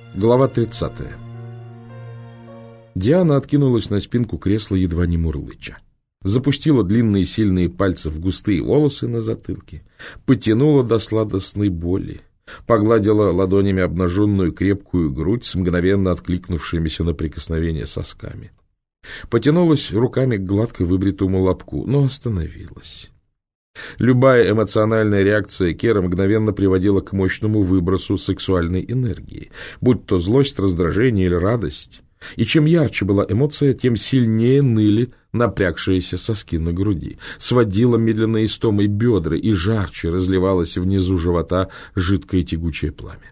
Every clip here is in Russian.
Глава 30. Диана откинулась на спинку кресла, едва не мурлыча. Запустила длинные сильные пальцы в густые волосы на затылке, потянула до сладостной боли, погладила ладонями обнаженную крепкую грудь с мгновенно откликнувшимися на прикосновение сосками. Потянулась руками к гладко выбритому лобку, но остановилась. Любая эмоциональная реакция Кера мгновенно приводила к мощному выбросу сексуальной энергии, будь то злость, раздражение или радость. И чем ярче была эмоция, тем сильнее ныли напрягшиеся соски на груди, сводила медленно истомой бедра и жарче разливалось внизу живота жидкое тягучее пламя.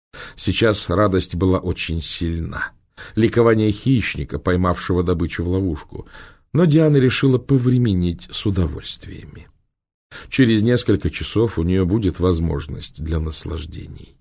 Сейчас радость была очень сильна, ликование хищника, поймавшего добычу в ловушку, но Диана решила повременить с удовольствиями. Через несколько часов у нее будет возможность для наслаждений.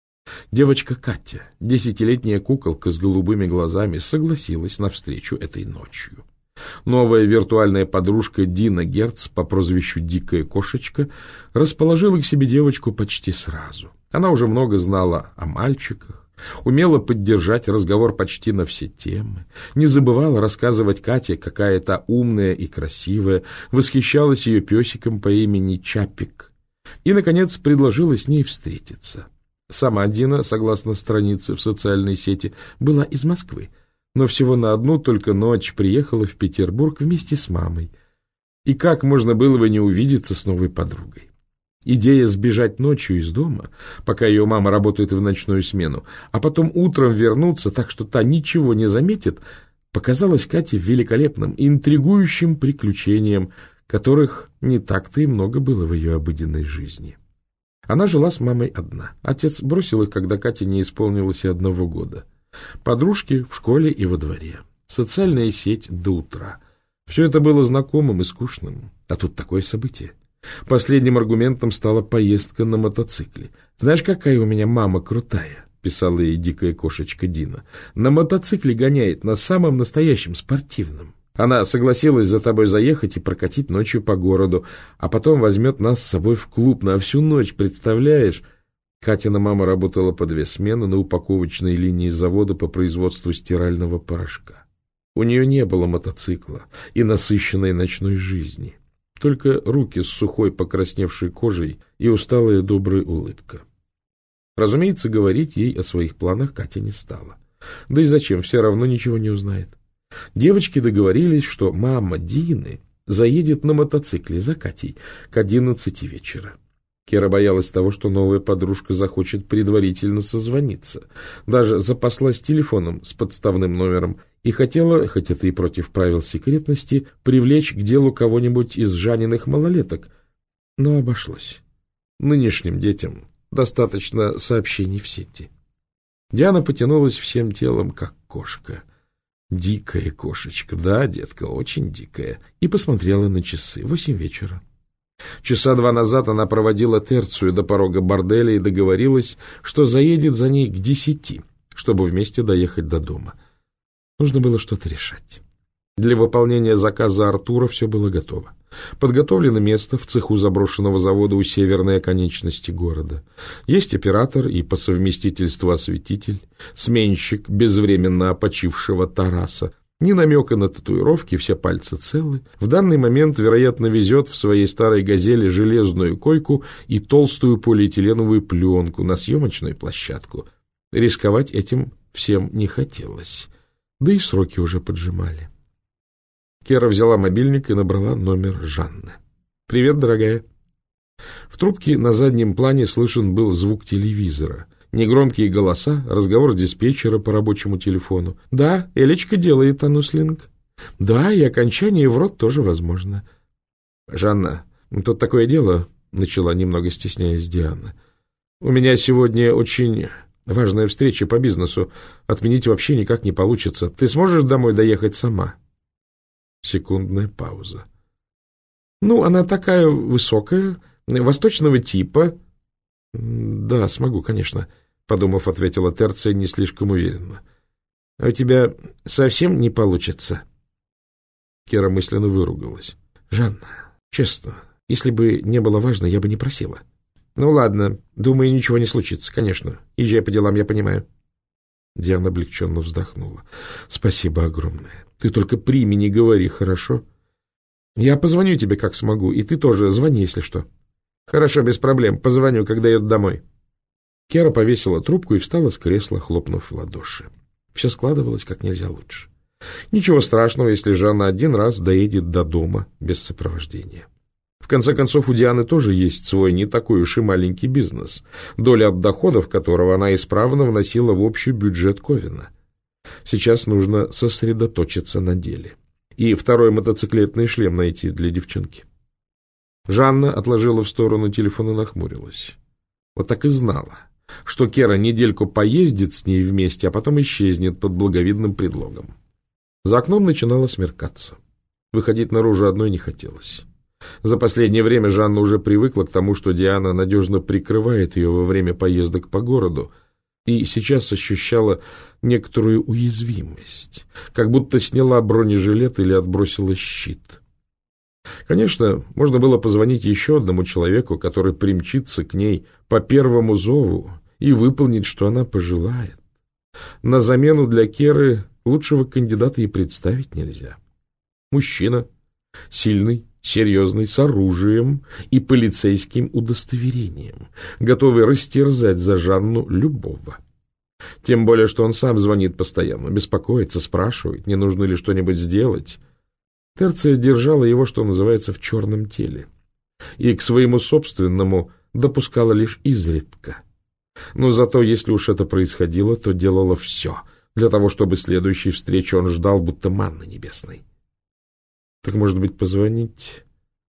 Девочка Катя, 10-летняя куколка с голубыми глазами, согласилась на встречу этой ночью. Новая виртуальная подружка Дина Герц по прозвищу «Дикая кошечка» расположила к себе девочку почти сразу. Она уже много знала о мальчиках, умела поддержать разговор почти на все темы, не забывала рассказывать Кате, какая та умная и красивая, восхищалась ее песиком по имени Чапик и, наконец, предложила с ней встретиться. Сама Дина, согласно странице в социальной сети, была из Москвы, но всего на одну только ночь приехала в Петербург вместе с мамой. И как можно было бы не увидеться с новой подругой? Идея сбежать ночью из дома, пока ее мама работает в ночную смену, а потом утром вернуться так, что та ничего не заметит, показалась Кате великолепным, интригующим приключением, которых не так-то и много было в ее обыденной жизни. Она жила с мамой одна. Отец бросил их, когда Кате не исполнилось и 1 года. Подружки в школе и во дворе. Социальная сеть до утра. Все это было знакомым и скучным. А тут такое событие. Последним аргументом стала поездка на мотоцикле. «Знаешь, какая у меня мама крутая?» — писала ей дикая кошечка Дина. «На мотоцикле гоняет, на самом настоящем спортивном. Она согласилась за тобой заехать и прокатить ночью по городу, а потом возьмет нас с собой в клуб на всю ночь, представляешь?» Катина мама работала по 2 смены на упаковочной линии завода по производству стирального порошка. У нее не было мотоцикла и насыщенной ночной жизни. Только руки с сухой покрасневшей кожей и усталая добрая улыбка. Разумеется, говорить ей о своих планах Катя не стала. Да и зачем, все равно ничего не узнает. Девочки договорились, что мама Дины заедет на мотоцикле за Катей к 11 вечера. Кера боялась того, что новая подружка захочет предварительно созвониться. Даже запаслась телефоном с подставным номером и хотела, хоть это и против правил секретности, привлечь к делу кого-нибудь из Жаниных малолеток. Но обошлось. Нынешним детям достаточно сообщений в сети. Диана потянулась всем телом, как кошка. Дикая кошечка, да, детка, очень дикая. И посмотрела на часы. 8 вечера. Часа 2 назад она проводила терцию до порога борделя и договорилась, что заедет за ней к 10, чтобы вместе доехать до дома. Нужно было что-то решать. Для выполнения заказа Артура все было готово. Подготовлено место в цеху заброшенного завода у северной оконечности города. Есть оператор и по совместительству осветитель, сменщик безвременно опочившего Тараса. Ни намека на татуировки, все пальцы целы. В данный момент, вероятно, везет в своей старой «Газели» железную койку и толстую полиэтиленовую пленку на съемочную площадку. Рисковать этим всем не хотелось. Да и сроки уже поджимали. Кера взяла мобильник и набрала номер Жанны. «Привет, дорогая». В трубке на заднем плане слышен был звук телевизора. Негромкие голоса, разговор диспетчера по рабочему телефону. «Да, Элечка делает ануслинг. Да, и окончание в рот тоже возможно». «Жанна, тут такое дело», — начала, немного стесняясь, Диана. «У меня сегодня очень важная встреча по бизнесу. Отменить вообще никак не получится. Ты сможешь домой доехать сама?» Секундная пауза. «Ну, она такая высокая, восточного типа». «Да, смогу, конечно», — подумав, ответила Терция не слишком уверенно. «А у тебя совсем не получится?» Кера мысленно выругалась. «Жанна, честно, если бы не было важно, я бы не просила». «Ну ладно, думаю, ничего не случится, конечно. Езжай по делам, я понимаю». Диана облегченно вздохнула. — Спасибо огромное. Ты только прими, не говори, хорошо? Я позвоню тебе, как смогу, и ты тоже звони, если что. — Хорошо, без проблем. Позвоню, когда еду домой. Кера повесила трубку и встала с кресла, хлопнув в ладоши. Все складывалось как нельзя лучше. Ничего страшного, если Жанна один раз доедет до дома без сопровождения. В конце концов, у Дианы тоже есть свой не такой уж и маленький бизнес, доля от доходов которого она исправно вносила в общий бюджет Ковена. Сейчас нужно сосредоточиться на деле. И второй мотоциклетный шлем найти для девчонки. Жанна отложила в сторону телефон и нахмурилась. Вот так и знала, что Кера недельку поездит с ней вместе, а потом исчезнет под благовидным предлогом. За окном начинало смеркаться. Выходить наружу одной не хотелось. За последнее время Жанна уже привыкла к тому, что Диана надежно прикрывает ее во время поездок по городу, и сейчас ощущала некоторую уязвимость, как будто сняла бронежилет или отбросила щит. Конечно, можно было позвонить еще одному человеку, который примчится к ней по первому зову и выполнит, что она пожелает. На замену для Керы лучшего кандидата и представить нельзя. Мужчина, сильный, серьезный, с оружием и полицейским удостоверением, готовый растерзать за Жанну любого. Тем более, что он сам звонит постоянно, беспокоится, спрашивает, не нужно ли что-нибудь сделать. Терция держала его, что называется, в черном теле, и к своему собственному допускала лишь изредка. Но зато, если уж это происходило, то делала все для того, чтобы следующей встречи он ждал, будто манны небесной. Так, может быть, позвонить?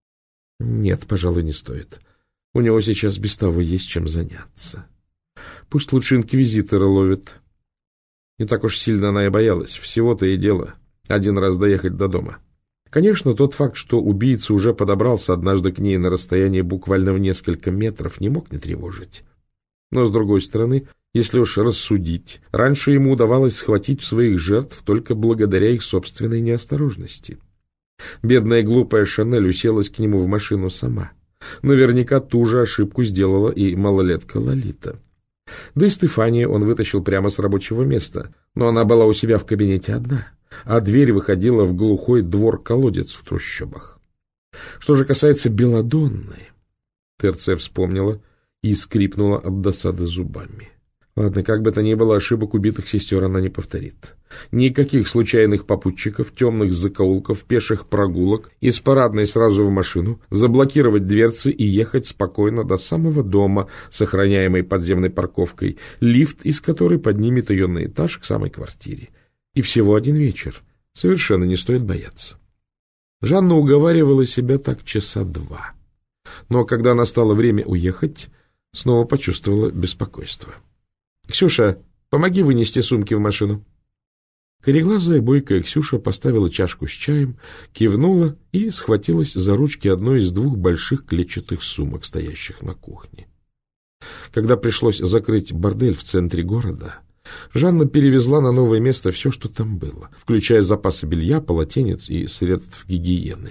Нет, пожалуй, не стоит. У него сейчас без того есть чем заняться. Пусть лучше инквизитора ловит. Не так уж сильно она и боялась. Всего-то и дело один раз доехать до дома. Конечно, тот факт, что убийца уже подобрался однажды к ней на расстоянии буквально в несколько метров, не мог не тревожить. Но, с другой стороны, если уж рассудить, раньше ему удавалось схватить своих жертв только благодаря их собственной неосторожности. Бедная глупая Шанель уселась к нему в машину сама. Наверняка ту же ошибку сделала и малолетка Лолита. Да и Стефанию он вытащил прямо с рабочего места, но она была у себя в кабинете одна, а дверь выходила в глухой двор-колодец в трущобах. Что же касается Беладонны, Терция вспомнила и скрипнула от досады зубами. Ладно, как бы то ни было, ошибок убитых сестер она не повторит. Никаких случайных попутчиков, темных закоулков, пеших прогулок, из парадной сразу в машину, заблокировать дверцы и ехать спокойно до самого дома с охраняемой подземной парковкой, лифт из которой поднимет ее на этаж к самой квартире. И всего один вечер. Совершенно не стоит бояться. Жанна уговаривала себя так часа два. Но когда настало время уехать, снова почувствовала беспокойство. — Ксюша, помоги вынести сумки в машину. Кореглазая бойкая Ксюша поставила чашку с чаем, кивнула и схватилась за ручки одной из двух больших клетчатых сумок, стоящих на кухне. Когда пришлось закрыть бордель в центре города, Жанна перевезла на новое место все, что там было, включая запасы белья, полотенец и средств гигиены.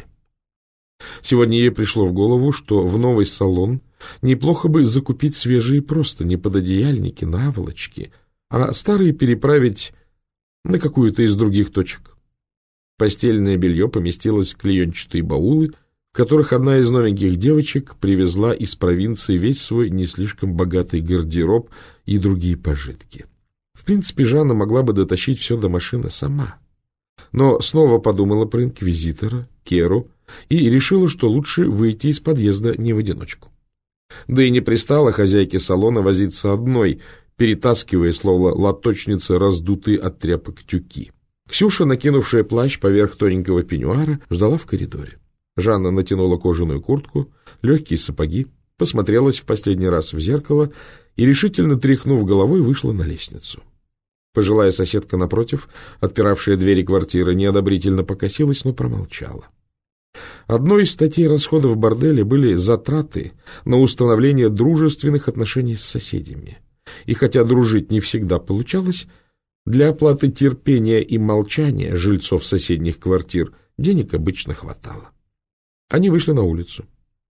Сегодня ей пришло в голову, что в новый салон неплохо бы закупить свежие простыни, пододеяльники, наволочки, а старые переправить на какую-то из других точек. Постельное белье поместилось в клеенчатые баулы, в которых одна из новеньких девочек привезла из провинции весь свой не слишком богатый гардероб и другие пожитки. В принципе, Жанна могла бы дотащить все до машины сама, но снова подумала про инквизитора, Керу, и решила, что лучше выйти из подъезда не в одиночку. Да и не пристало хозяйке салона возиться одной, перетаскивая, словно лоточница, раздутые от тряпок тюки. Ксюша, накинувшая плащ поверх тоненького пеньюара, ждала в коридоре. Жанна натянула кожаную куртку, легкие сапоги, посмотрелась в последний раз в зеркало и, решительно тряхнув головой, вышла на лестницу. Пожилая соседка напротив, отпиравшая двери квартиры, неодобрительно покосилась, но промолчала. Одной из статей расходов в борделе были затраты на установление дружественных отношений с соседями. И хотя дружить не всегда получалось, для оплаты терпения и молчания жильцов соседних квартир денег обычно хватало. Они вышли на улицу.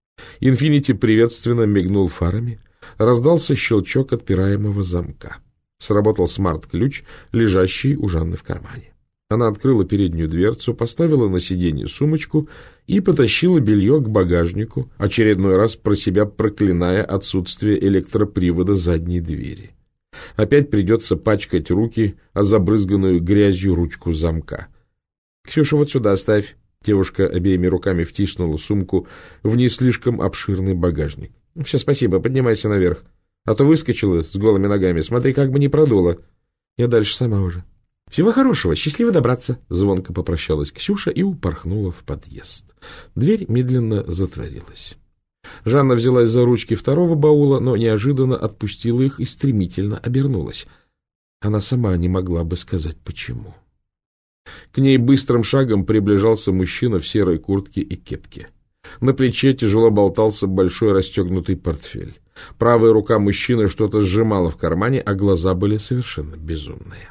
Инфинити приветственно мигнул фарами, раздался щелчок отпираемого замка. Сработал смарт-ключ, лежащий у Жанны в кармане. Она открыла переднюю дверцу, поставила на сиденье сумочку и потащила белье к багажнику, очередной раз про себя проклиная отсутствие электропривода задней двери. Опять придется пачкать руки о забрызганную грязью ручку замка. — Ксюша, вот сюда оставь. Девушка обеими руками втиснула сумку в не слишком обширный багажник. — Все, спасибо, поднимайся наверх. А то выскочила с голыми ногами. Смотри, как бы не продуло. Я дальше сама уже. — Всего хорошего, счастливо добраться. Звонко попрощалась Ксюша и упорхнула в подъезд. Дверь медленно затворилась. Жанна взялась за ручки второго баула, но неожиданно отпустила их и стремительно обернулась. Она сама не могла бы сказать, почему. К ней быстрым шагом приближался мужчина в серой куртке и кепке. На плече тяжело болтался большой расстегнутый портфель. Правая рука мужчины что-то сжимала в кармане, а глаза были совершенно безумные.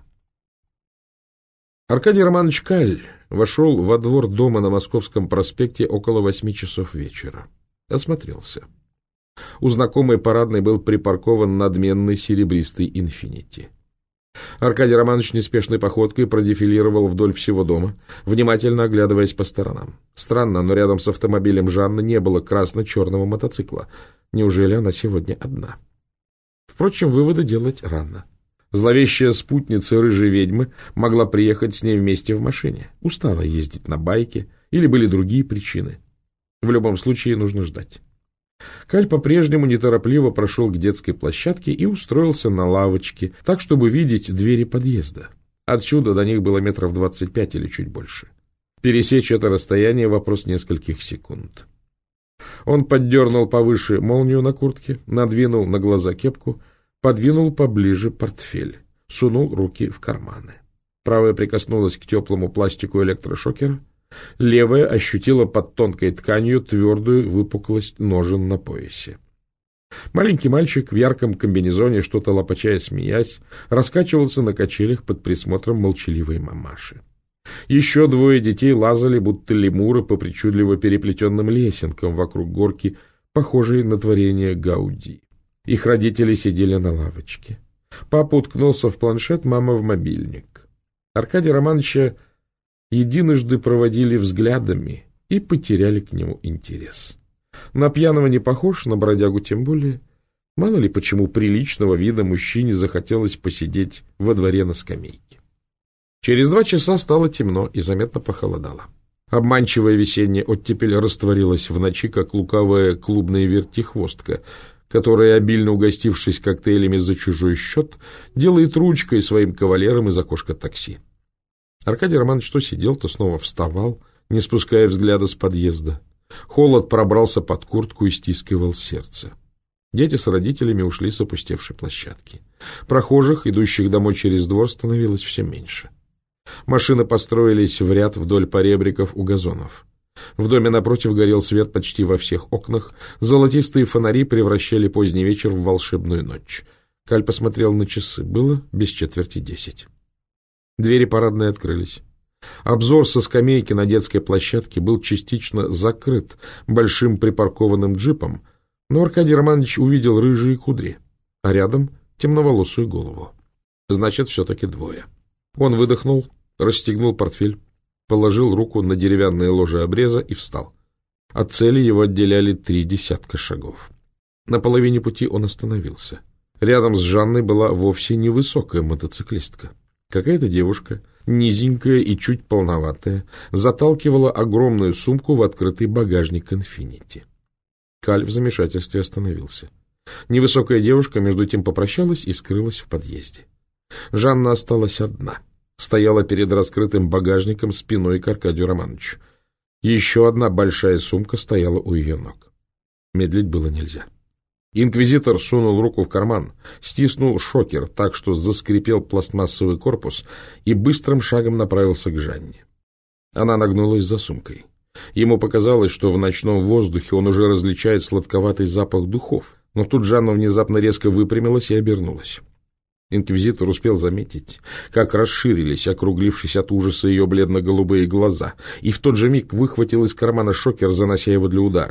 Аркадий Романович Каль вошел во двор дома на Московском проспекте около 8 часов вечера. Осмотрелся. У знакомой парадной был припаркован надменный серебристый «Инфинити». Аркадий Романович неспешной походкой продефилировал вдоль всего дома, внимательно оглядываясь по сторонам. Странно, но рядом с автомобилем Жанны не было красно-черного мотоцикла. Неужели она сегодня одна? Впрочем, выводы делать рано. Зловещая спутница рыжей ведьмы могла приехать с ней вместе в машине. Устала ездить на байке, или были другие причины. В любом случае нужно ждать. Каль по-прежнему неторопливо прошел к детской площадке и устроился на лавочке, так, чтобы видеть двери подъезда. Отсюда до них было метров 25 или чуть больше. Пересечь это расстояние — вопрос нескольких секунд. Он поддернул повыше молнию на куртке, надвинул на глаза кепку, подвинул поближе портфель, сунул руки в карманы. Правая прикоснулась к теплому пластику электрошокера, левая ощутила под тонкой тканью твердую выпуклость ножен на поясе. Маленький мальчик в ярком комбинезоне, что-то лопача и смеясь, раскачивался на качелях под присмотром молчаливой мамаши. Еще двое детей лазали, будто лемуры, по причудливо переплетенным лесенкам вокруг горки, похожей на творение Гауди. Их родители сидели на лавочке. Папа уткнулся в планшет, мама в мобильник. Аркадия Романовича единожды проводили взглядами и потеряли к нему интерес. На пьяного не похож, на бродягу тем более. Мало ли почему приличного вида мужчине захотелось посидеть во дворе на скамейке. Через 2 часа стало темно и заметно похолодало. Обманчивая весенняя оттепель растворилась в ночи, как лукавая клубная вертихвостка, которая, обильно угостившись коктейлями за чужой счет, делает ручкой своим кавалерам из окошка такси. Аркадий Романович то сидел, то снова вставал, не спуская взгляда с подъезда. Холод пробрался под куртку и стискивал сердце. Дети с родителями ушли с опустевшей площадки. Прохожих, идущих домой через двор, становилось все меньше. Машины построились в ряд вдоль поребриков у газонов. В доме напротив горел свет почти во всех окнах, золотистые фонари превращали поздний вечер в волшебную ночь. Каль посмотрел на часы. Было без 9:45. Двери парадной открылись. Обзор со скамейки на детской площадке был частично закрыт большим припаркованным джипом, но Аркадий Романович увидел рыжие кудри, а рядом темноволосую голову. Значит, все-таки двое. Он выдохнул, расстегнул портфель, положил руку на деревянное ложе обреза и встал. От цели его отделяли 3 десятка шагов. На половине пути он остановился. Рядом с Жанной была вовсе невысокая мотоциклистка. Какая-то девушка, низенькая и чуть полноватая, заталкивала огромную сумку в открытый багажник «Инфинити». Каль в замешательстве остановился. Невысокая девушка между тем попрощалась и скрылась в подъезде. Жанна осталась одна. Стояла перед раскрытым багажником спиной к Аркадию Романовичу. Еще одна большая сумка стояла у ее ног. Медлить было нельзя. Инквизитор сунул руку в карман, стиснул шокер так, что заскрипел пластмассовый корпус, и быстрым шагом направился к Жанне. Она нагнулась за сумкой. Ему показалось, что в ночном воздухе он уже различает сладковатый запах духов, но тут Жанна внезапно резко выпрямилась и обернулась. Инквизитор успел заметить, как расширились, округлившись от ужаса, ее бледно-голубые глаза, и в тот же миг выхватил из кармана шокер, занося его для удара.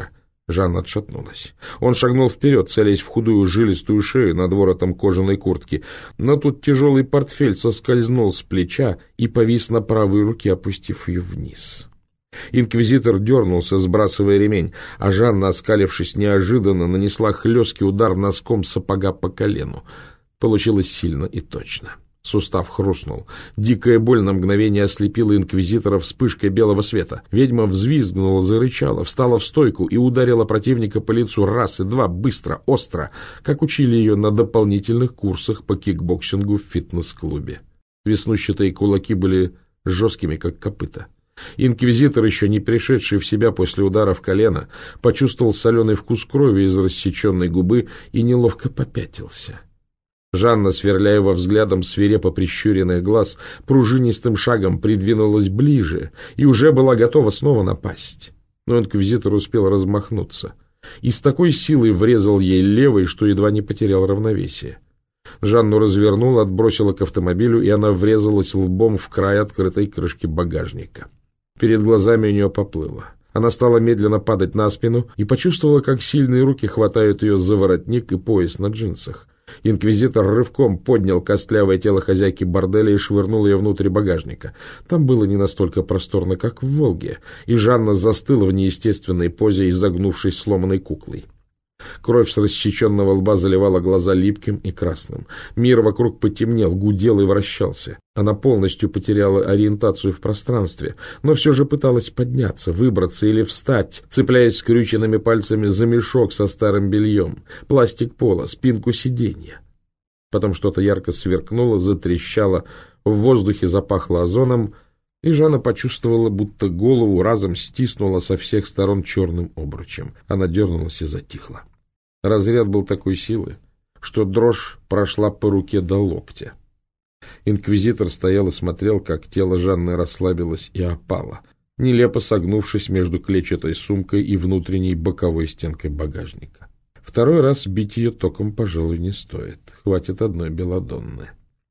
Жанна отшатнулась. Он шагнул вперед, целясь в худую жилистую шею над воротом кожаной куртки. Но тут тяжелый портфель соскользнул с плеча и повис на правой руке, опустив ее вниз. Инквизитор дернулся, сбрасывая ремень, а Жанна, оскалившись неожиданно, нанесла хлесткий удар носком сапога по колену. Получилось сильно и точно. Сустав хрустнул. Дикая боль на мгновение ослепила инквизитора вспышкой белого света. Ведьма взвизгнула, зарычала, встала в стойку и ударила противника по лицу раз и два, быстро, остро, как учили ее на дополнительных курсах по кикбоксингу в фитнес-клубе. Веснущатые кулаки были жесткими, как копыта. Инквизитор, еще не пришедший в себя после удара в колено, почувствовал соленый вкус крови из рассеченной губы и неловко попятился. Жанна, сверляя его взглядом свирепо прищуренных глаз, пружинистым шагом придвинулась ближе и уже была готова снова напасть. Но инквизитор успел размахнуться и с такой силой врезал ей левой, что едва не потерял равновесие. Жанну развернуло, отбросило к автомобилю, и она врезалась лбом в край открытой крышки багажника. Перед глазами у нее поплыло. Она стала медленно падать на спину и почувствовала, как сильные руки хватают ее за воротник и пояс на джинсах. Инквизитор рывком поднял костлявое тело хозяйки борделя и швырнул ее внутрь багажника. Там было не настолько просторно, как в «Волге», и Жанна застыла в неестественной позе, изогнувшись сломанной куклой. Кровь с рассеченного лба заливала глаза липким и красным. Мир вокруг потемнел, гудел и вращался. Она полностью потеряла ориентацию в пространстве, но все же пыталась подняться, выбраться или встать, цепляясь скрюченными пальцами за мешок со старым бельем, пластик пола, спинку сиденья. Потом что-то ярко сверкнуло, затрещало, в воздухе запахло озоном, и Жанна почувствовала, будто голову разом стиснула со всех сторон черным обручем. Она дернулась и затихла. Разряд был такой силы, что дрожь прошла по руке до локтя. Инквизитор стоял и смотрел, как тело Жанны расслабилось и опало, нелепо согнувшись между клетчатой сумкой и внутренней боковой стенкой багажника. Второй раз бить ее током, пожалуй, не стоит. Хватит одной белладонны.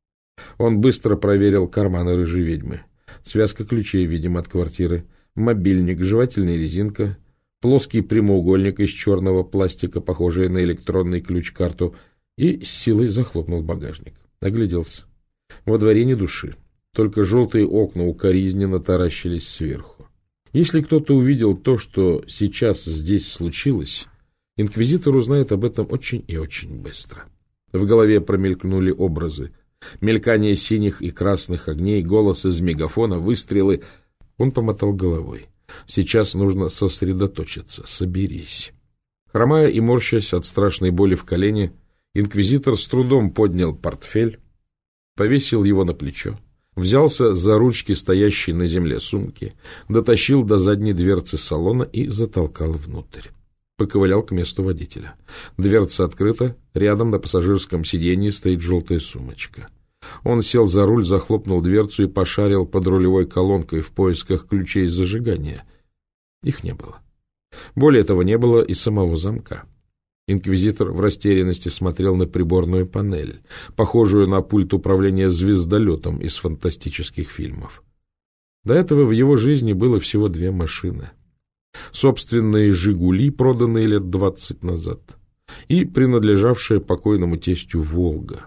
Он быстро проверил карманы рыжей ведьмы. Связка ключей, видимо, от квартиры, мобильник, жевательная резинка, плоский прямоугольник из черного пластика, похожий на электронный ключ-карту, и с силой захлопнул багажник. Огляделся. Во дворе ни души, только желтые окна укоризненно таращились сверху. Если кто-то увидел то, что сейчас здесь случилось, инквизитор узнает об этом очень и очень быстро. В голове промелькнули образы. Мелькание синих и красных огней, голос из мегафона, выстрелы. Он помотал головой. Сейчас нужно сосредоточиться. Соберись. Хромая и морщась от страшной боли в колене, инквизитор с трудом поднял портфель, повесил его на плечо, взялся за ручки стоящей на земле сумки, дотащил до задней дверцы салона и затолкал внутрь. Поковылял к месту водителя. Дверца открыта, рядом на пассажирском сиденье стоит желтая сумочка. Он сел за руль, захлопнул дверцу и пошарил под рулевой колонкой в поисках ключей зажигания. Их не было. Более того, не было и самого замка. Инквизитор в растерянности смотрел на приборную панель, похожую на пульт управления звездолетом из фантастических фильмов. До этого в его жизни было всего две машины. Собственные «Жигули», проданные лет 20 назад, и принадлежавшая покойному тестю «Волга».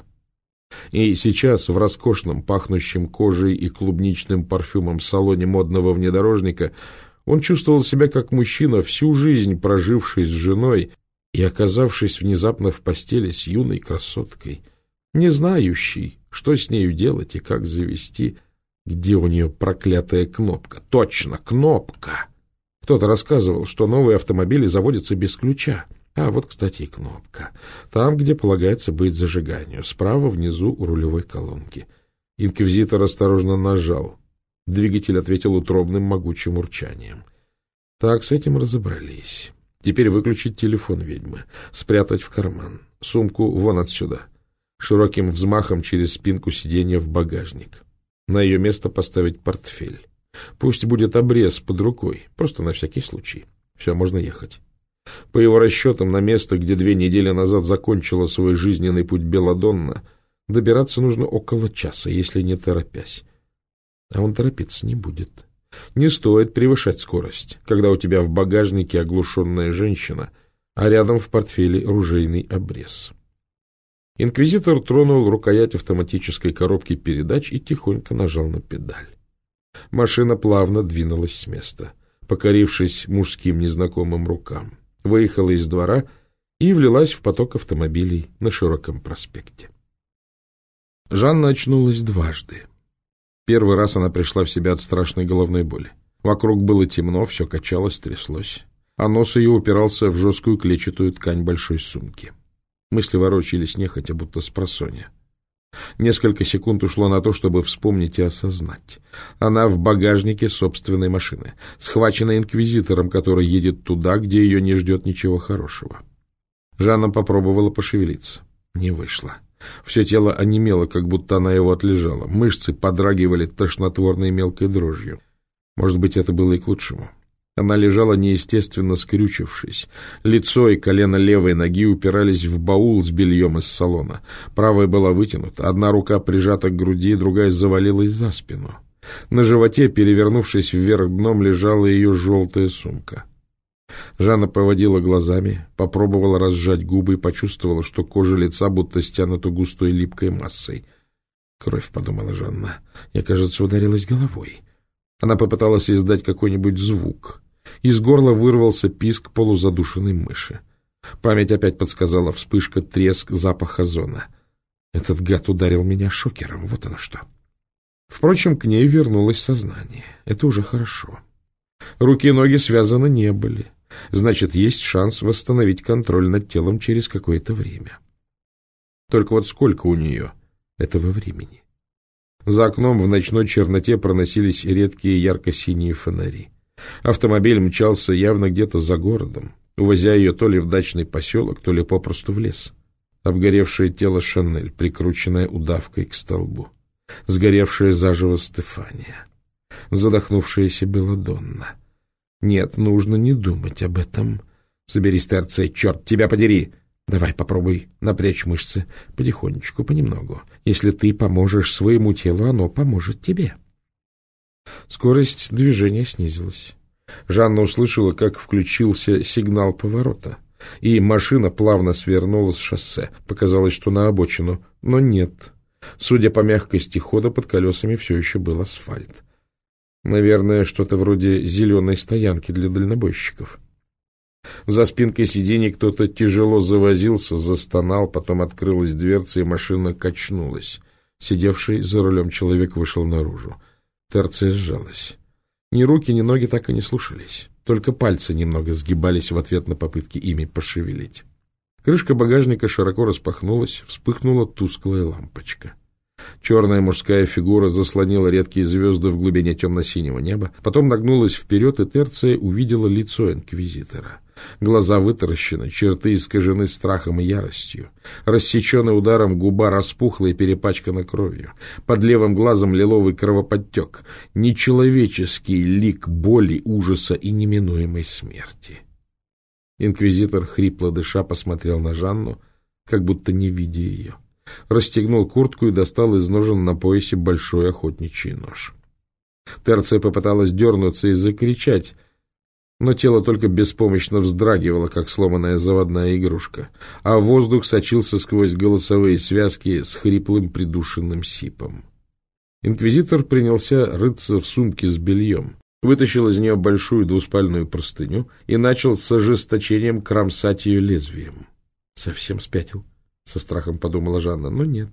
И сейчас в роскошном, пахнущем кожей и клубничным парфюмом салоне модного внедорожника он чувствовал себя как мужчина, всю жизнь проживший с женой и оказавшись внезапно в постели с юной красоткой, не знающий, что с нею делать и как завести, где у нее проклятая кнопка. Точно, кнопка! Кто-то рассказывал, что новые автомобили заводятся без ключа. А вот, кстати, и кнопка. Там, где полагается быть зажиганию, справа внизу у рулевой колонки. Инквизитор осторожно нажал. Двигатель ответил утробным могучим урчанием. Так, с этим разобрались. Теперь выключить телефон ведьмы, спрятать в карман, сумку вон отсюда, широким взмахом через спинку сиденья в багажник. На ее место поставить портфель. Пусть будет обрез под рукой, просто на всякий случай. Все, можно ехать. По его расчетам, на место, где 2 недели назад закончила свой жизненный путь Белладонна, добираться нужно около часа, если не торопясь. А он торопиться не будет. Не стоит превышать скорость, когда у тебя в багажнике оглушенная женщина, а рядом в портфеле ружейный обрез. Инквизитор тронул рукоять автоматической коробки передач и тихонько нажал на педаль. Машина плавно двинулась с места, покорившись мужским незнакомым рукам, выехала из двора и влилась в поток автомобилей на широком проспекте. Жанна очнулась дважды. Первый раз она пришла в себя от страшной головной боли. Вокруг было темно, все качалось, тряслось, а нос ее упирался в жесткую клетчатую ткань большой сумки. Мысли ворочались нехотя, будто спросонья. Несколько секунд ушло на то, чтобы вспомнить и осознать. Она в багажнике собственной машины, схвачена инквизитором, который едет туда, где ее не ждет ничего хорошего. Жанна попробовала пошевелиться. Не вышло. Все тело онемело, как будто она его отлежала. Мышцы подрагивали тошнотворной мелкой дрожью. Может быть, это было и к лучшему. Она лежала неестественно скрючившись. Лицо и колено левой ноги упирались в баул с бельем из салона. Правая была вытянута, одна рука прижата к груди, другая завалилась за спину. На животе, перевернувшись вверх дном, лежала ее желтая сумка. Жанна поводила глазами, попробовала разжать губы и почувствовала, что кожа лица будто стянута густой липкой массой. «Кровь», — подумала Жанна. «Я, кажется, ударилась головой». Она попыталась издать какой-нибудь звук. Из горла вырвался писк полузадушенной мыши. Память опять подсказала вспышка, треск, запах озона. Этот гад ударил меня шокером, вот оно что. Впрочем, к ней вернулось сознание. Это уже хорошо. Руки и ноги связаны не были. Значит, есть шанс восстановить контроль над телом через какое-то время. Только вот сколько у нее этого времени? За окном в ночной черноте проносились редкие ярко-синие фонари. Автомобиль мчался явно где-то за городом, увозя ее то ли в дачный поселок, то ли попросту в лес. Обгоревшее тело Шанель, прикрученное удавкой к столбу. Сгоревшая заживо Стефания. Задохнувшаяся Белладонна. Нет, нужно не думать об этом. Соберись, Терция, черт тебя подери! Давай попробуй напрячь мышцы потихонечку, понемногу. Если ты поможешь своему телу, оно поможет тебе. Скорость движения снизилась. Жанна услышала, как включился сигнал поворота, и машина плавно свернула с шоссе. Показалось, что на обочину, но нет. Судя по мягкости хода, под колесами все еще был асфальт. Наверное, что-то вроде зеленой стоянки для дальнобойщиков. За спинкой сиденья кто-то тяжело завозился, застонал, потом открылась дверца, и машина качнулась. Сидевший за рулем человек вышел наружу. Терция сжалась. Ни руки, ни ноги так и не слушались. Только пальцы немного сгибались в ответ на попытки ими пошевелить. Крышка багажника широко распахнулась, вспыхнула тусклая лампочка. Черная мужская фигура заслонила редкие звезды в глубине темно-синего неба, потом нагнулась вперед, и Терция увидела лицо инквизитора. Глаза вытаращены, черты искажены страхом и яростью. Рассеченный ударом губа распухла и перепачкана кровью. Под левым глазом лиловый кровоподтек. Нечеловеческий лик боли, ужаса и неминуемой смерти. Инквизитор, хрипло дыша, посмотрел на Жанну, как будто не видя ее. Расстегнул куртку и достал из ножен на поясе большой охотничий нож. Терция попыталась дернуться и закричать, но тело только беспомощно вздрагивало, как сломанная заводная игрушка, а воздух сочился сквозь голосовые связки с хриплым придушенным сипом. Инквизитор принялся рыться в сумке с бельем, вытащил из нее большую двуспальную простыню и начал с ожесточением кромсать ее лезвием. Совсем спятил, со страхом подумала Жанна, но нет.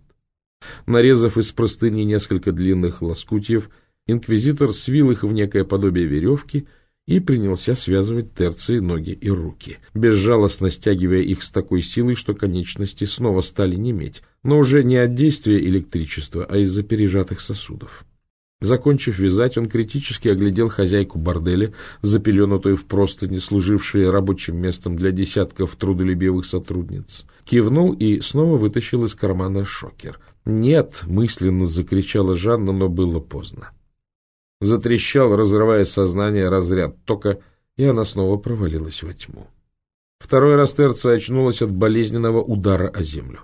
Нарезав из простыни несколько длинных лоскутьев, инквизитор свил их в некое подобие веревки и принялся связывать Терции ноги и руки, безжалостно стягивая их с такой силой, что конечности снова стали неметь, но уже не от действия электричества, а из-за пережатых сосудов. Закончив вязать, он критически оглядел хозяйку борделя, запеленутую в простыни, служившие рабочим местом для десятков трудолюбивых сотрудниц. Кивнул и снова вытащил из кармана шокер. «Нет!» — мысленно закричала Жанна, но было поздно. Затрещал, разрывая сознание, разряд тока, и она снова провалилась во тьму. Второй раз Терция очнулась от болезненного удара о землю.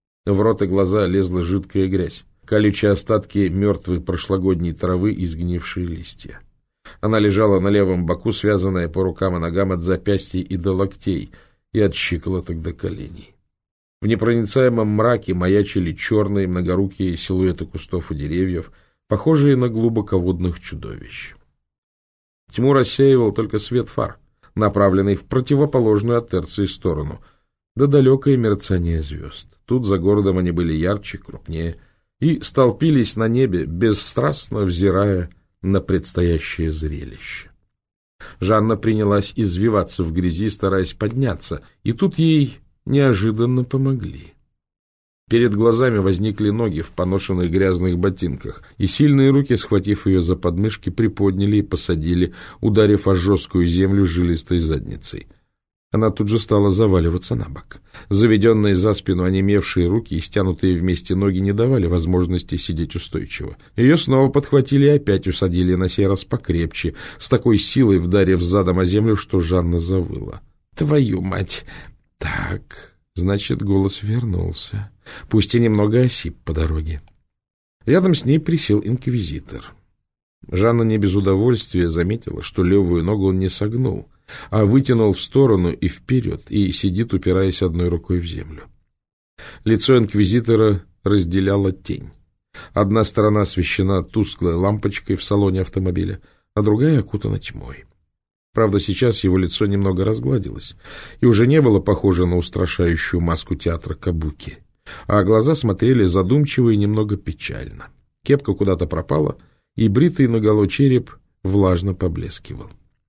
В рот и глаза лезла жидкая грязь, колючие остатки мертвой прошлогодней травы и сгнившие листья. Она лежала на левом боку, связанная по рукам и ногам от запястья и до локтей, и от щиколоток до коленей. В непроницаемом мраке маячили черные многорукие силуэты кустов и деревьев, похожие на глубоководных чудовищ. Тьму рассеивал только свет фар, направленный в противоположную от Терции сторону, да далекое мерцание звезд. Тут за городом они были ярче, крупнее, и столпились на небе, бесстрастно взирая на предстоящее зрелище. Жанна принялась извиваться в грязи, стараясь подняться, и тут ей неожиданно помогли. Перед глазами возникли ноги в поношенных грязных ботинках, и сильные руки, схватив ее за подмышки, приподняли и посадили, ударив о жесткую землю жилистой задницей. Она тут же стала заваливаться на бок. Заведенные за спину онемевшие руки и стянутые вместе ноги не давали возможности сидеть устойчиво. Ее снова подхватили и опять усадили, на сей раз покрепче, с такой силой вдарив задом о землю, что Жанна завыла. «Твою мать! Так, значит, голос вернулся. Пусть и немного осип по дороге». Рядом с ней присел инквизитор. Жанна не без удовольствия заметила, что левую ногу он не согнул, а вытянул в сторону и вперед, и сидит, упираясь одной рукой в землю. Лицо инквизитора разделяла тень. Одна сторона освещена тусклой лампочкой в салоне автомобиля, а другая окутана тьмой. Правда, сейчас его лицо немного разгладилось, и уже не было похоже на устрашающую маску театра кабуки, а глаза смотрели задумчиво и немного печально. Кепка куда-то пропала, и бритый наголо череп влажно поблескивал.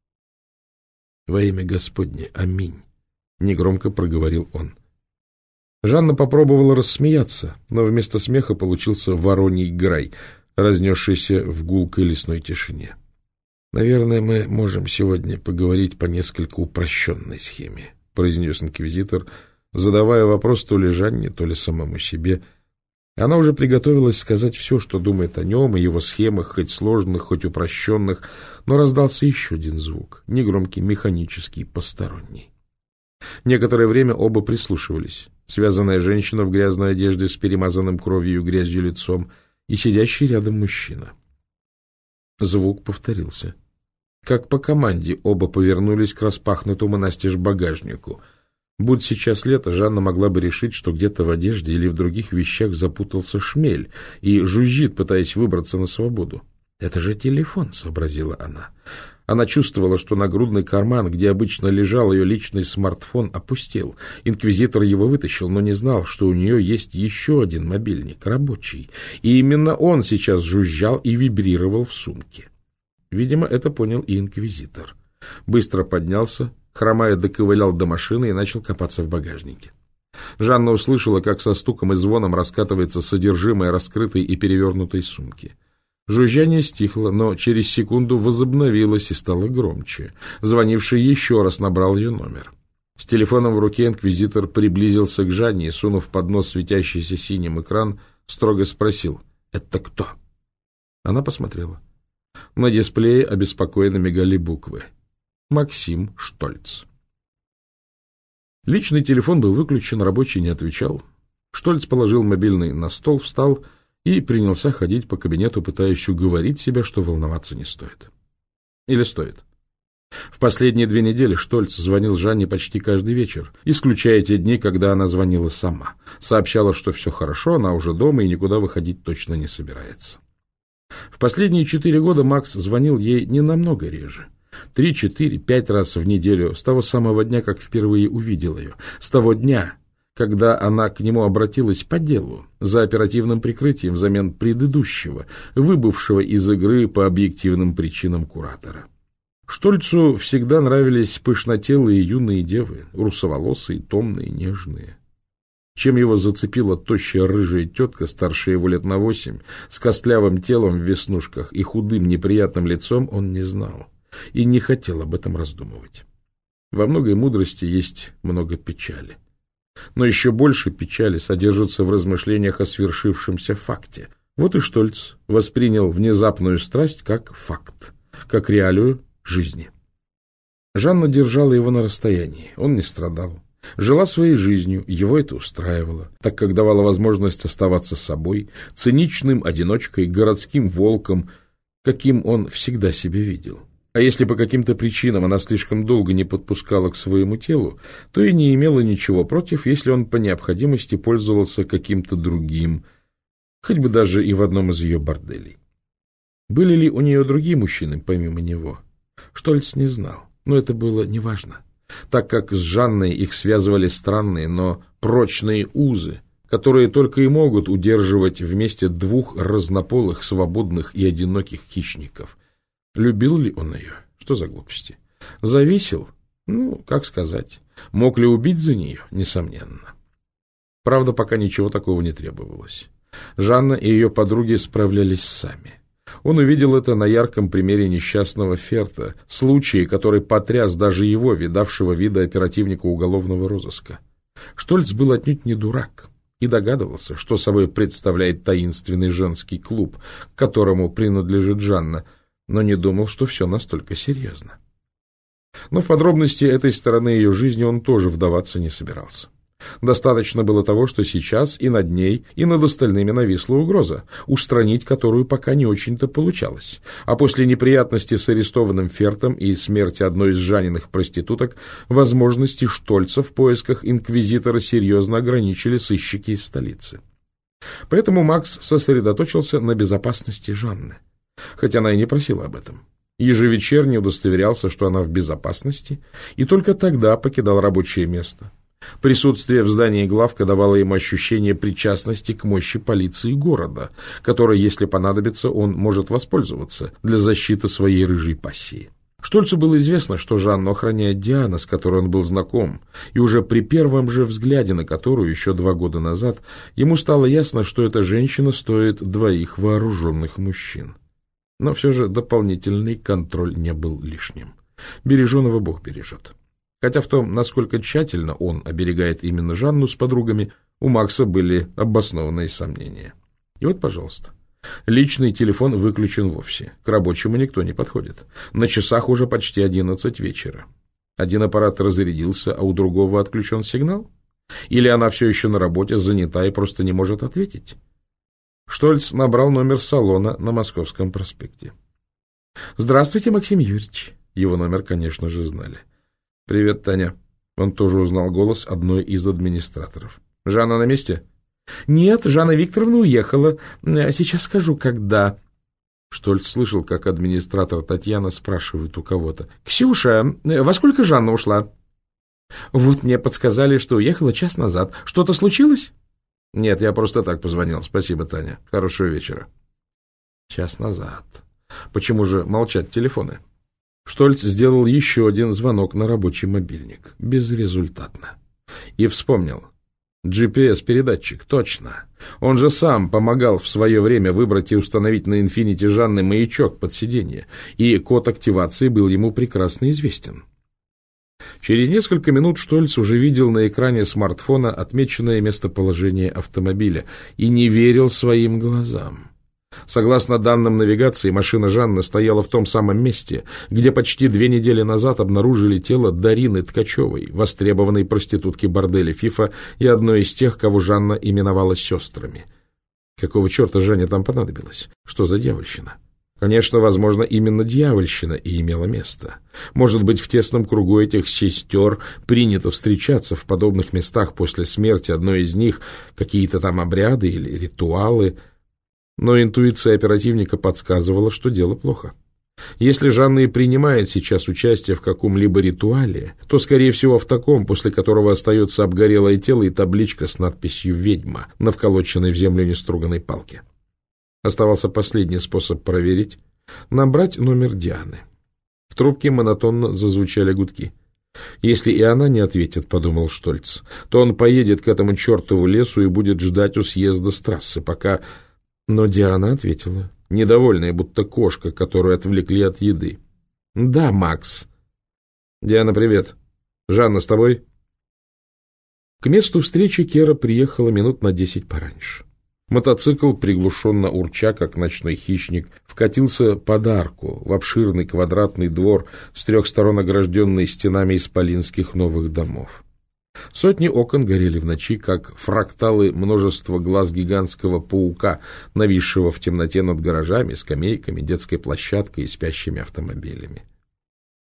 «Во имя Господне, аминь», — негромко проговорил он. Жанна попробовала рассмеяться, но вместо смеха получился вороний грай, разнесшийся в гулкой лесной тишине. «Наверное, мы можем сегодня поговорить по несколько упрощенной схеме», — произнес инквизитор, задавая вопрос то ли Жанне, то ли самому себе. Она уже приготовилась сказать все, что думает о нем и его схемах, хоть сложных, хоть упрощенных, но раздался еще один звук, негромкий, механический, посторонний. Некоторое время оба прислушивались. Связанная женщина в грязной одежде с перемазанным кровью и грязью лицом и сидящий рядом мужчина. Звук повторился. Как по команде оба повернулись к распахнутому настежь багажнику. Будь сейчас лето, Жанна могла бы решить, что где-то в одежде или в других вещах запутался шмель и жужжит, пытаясь выбраться на свободу. «Это же телефон», — сообразила она. Она чувствовала, что нагрудный карман, где обычно лежал ее личный смартфон, опустел. Инквизитор его вытащил, но не знал, что у нее есть еще один мобильник, рабочий. И именно он сейчас жужжал и вибрировал в сумке. Видимо, это понял и инквизитор. Быстро поднялся, хромая, доковылял до машины и начал копаться в багажнике. Жанна услышала, как со стуком и звоном раскатывается содержимое раскрытой и перевернутой сумки. Жужжание стихло, но через секунду возобновилось и стало громче. Звонивший еще раз набрал ее номер. С телефоном в руке инквизитор приблизился к Жанне и, сунув под нос светящийся синим экран, строго спросил: «Это кто?» Она посмотрела. На дисплее обеспокоенно мигали буквы. Максим Штольц. Личный телефон был выключен, рабочий не отвечал. Штольц положил мобильный на стол, встал и принялся ходить по кабинету, пытаясь уговорить себя, что волноваться не стоит. Или стоит? В последние 2 недели Штольц звонил Жанне почти каждый вечер, исключая те дни, когда она звонила сама. Сообщала, что все хорошо, она уже дома и никуда выходить точно не собирается. В последние 4 года Макс звонил ей не намного реже. 3, 4, 5 раз в неделю, с того самого дня, как впервые увидел ее. С того дня, когда она к нему обратилась по делу, за оперативным прикрытием взамен предыдущего, выбывшего из игры по объективным причинам куратора. Штольцу всегда нравились пышнотелые юные девы, русоволосые, томные, нежные. Чем его зацепила тощая рыжая тетка, старше его лет на 8, с костлявым телом в веснушках и худым неприятным лицом, он не знал и не хотел об этом раздумывать. Во многой мудрости есть много печали. Но еще больше печали содержится в размышлениях о свершившемся факте. Вот и Штольц воспринял внезапную страсть как факт, как реалию жизни. Жанна держала его на расстоянии, он не страдал. Жила своей жизнью, его это устраивало, так как давала возможность оставаться собой, циничным одиночкой, городским волком, каким он всегда себя видел. А если по каким-то причинам она слишком долго не подпускала к своему телу, то и не имела ничего против, если он по необходимости пользовался каким-то другим, хоть бы даже и в одном из ее борделей. Были ли у нее другие мужчины помимо него? Штольц не знал, но это было неважно, так как с Жанной их связывали странные, но прочные узы, которые только и могут удерживать вместе двух разнополых, свободных и одиноких хищников. Любил ли он ее? Что за глупости? Зависел? Ну, как сказать. Мог ли убить за нее? Несомненно. Правда, пока ничего такого не требовалось. Жанна и ее подруги справлялись сами. Он увидел это на ярком примере несчастного Ферта, случае, который потряс даже его, видавшего вида оперативника уголовного розыска. Штольц был отнюдь не дурак и догадывался, что собой представляет таинственный женский клуб, к которому принадлежит Жанна, но не думал, что все настолько серьезно. Но в подробности этой стороны ее жизни он тоже вдаваться не собирался. Достаточно было того, что сейчас и над ней, и над остальными нависла угроза, устранить которую пока не очень-то получалось. А после неприятности с арестованным Фертом и смерти одной из Жанниных проституток, возможности Штольца в поисках инквизитора серьезно ограничили сыщики из столицы. Поэтому Макс сосредоточился на безопасности Жанны, хотя она и не просила об этом. Ежевечерне удостоверялся, что она в безопасности, и только тогда покидал рабочее место. Присутствие в здании главка давало ему ощущение причастности к мощи полиции города, которой, если понадобится, он может воспользоваться для защиты своей рыжей пассии. Штольцу было известно, что Жанну охраняет Диана, с которой он был знаком, и уже при первом же взгляде на которую еще 2 года назад ему стало ясно, что эта женщина стоит 2 вооруженных мужчин. Но все же дополнительный контроль не был лишним. Береженого Бог бережет. Хотя в том, насколько тщательно он оберегает именно Жанну с подругами, у Макса были обоснованные сомнения. И вот, пожалуйста, личный телефон выключен вовсе. К рабочему никто не подходит. На часах уже почти 11 вечера. Один аппарат разрядился, а у другого отключен сигнал? Или она все еще на работе, занята и просто не может ответить? Штольц набрал номер салона на Московском проспекте. «Здравствуйте, Максим Юрьевич». Его номер, конечно же, знали. «Привет, Таня». Он тоже узнал голос одной из администраторов. «Жанна на месте?» «Нет, Жанна Викторовна уехала. Сейчас скажу, когда». Штольц слышал, как администратор Татьяна спрашивает у кого-то. «Ксюша, во сколько Жанна ушла?» «Вот мне подсказали, что уехала час назад. Что-то случилось?» «Нет, я просто так позвонил. Спасибо, Таня. Хорошего вечера». Час назад. Почему же молчат телефоны? Штольц сделал еще один звонок на рабочий мобильник. Безрезультатно. И вспомнил. GPS-передатчик, точно. Он же сам помогал в свое время выбрать и установить на «Инфинити» Жанны маячок под сиденье, и код активации был ему прекрасно известен. Через несколько минут Штольц уже видел на экране смартфона отмеченное местоположение автомобиля и не верил своим глазам. Согласно данным навигации, машина Жанны стояла в том самом месте, где почти 2 недели назад обнаружили тело Дарины Ткачевой, востребованной проститутки борделя «Фифа» и одной из тех, кого Жанна именовала сестрами. Какого черта Жанне там понадобилось? Что за дьявольщина? Конечно, возможно, именно дьявольщина и имела место. Может быть, в тесном кругу этих сестер принято встречаться в подобных местах после смерти одной из них, какие-то там обряды или ритуалы. Но интуиция оперативника подсказывала, что дело плохо. Если Жанна и принимает сейчас участие в каком-либо ритуале, то, скорее всего, в таком, после которого остается обгорелое тело и табличка с надписью «Ведьма» на вколоченной в землю неструганной палке. Оставался последний способ проверить — набрать номер Дианы. В трубке монотонно зазвучали гудки. «Если и она не ответит, — подумал Штольц, — то он поедет к этому чертову лесу и будет ждать у съезда с трассы, пока...» Но Диана ответила, недовольная, будто кошка, которую отвлекли от еды. «Да, Макс». «Диана, привет. Жанна с тобой?» К месту встречи Кера приехала минут на 10 пораньше. Мотоцикл, приглушенно урча, как ночной хищник, вкатился под арку в обширный квадратный двор с 3 сторон огражденный стенами исполинских новых домов. Сотни окон горели в ночи, как фракталы множества глаз гигантского паука, нависшего в темноте над гаражами, скамейками, детской площадкой и спящими автомобилями.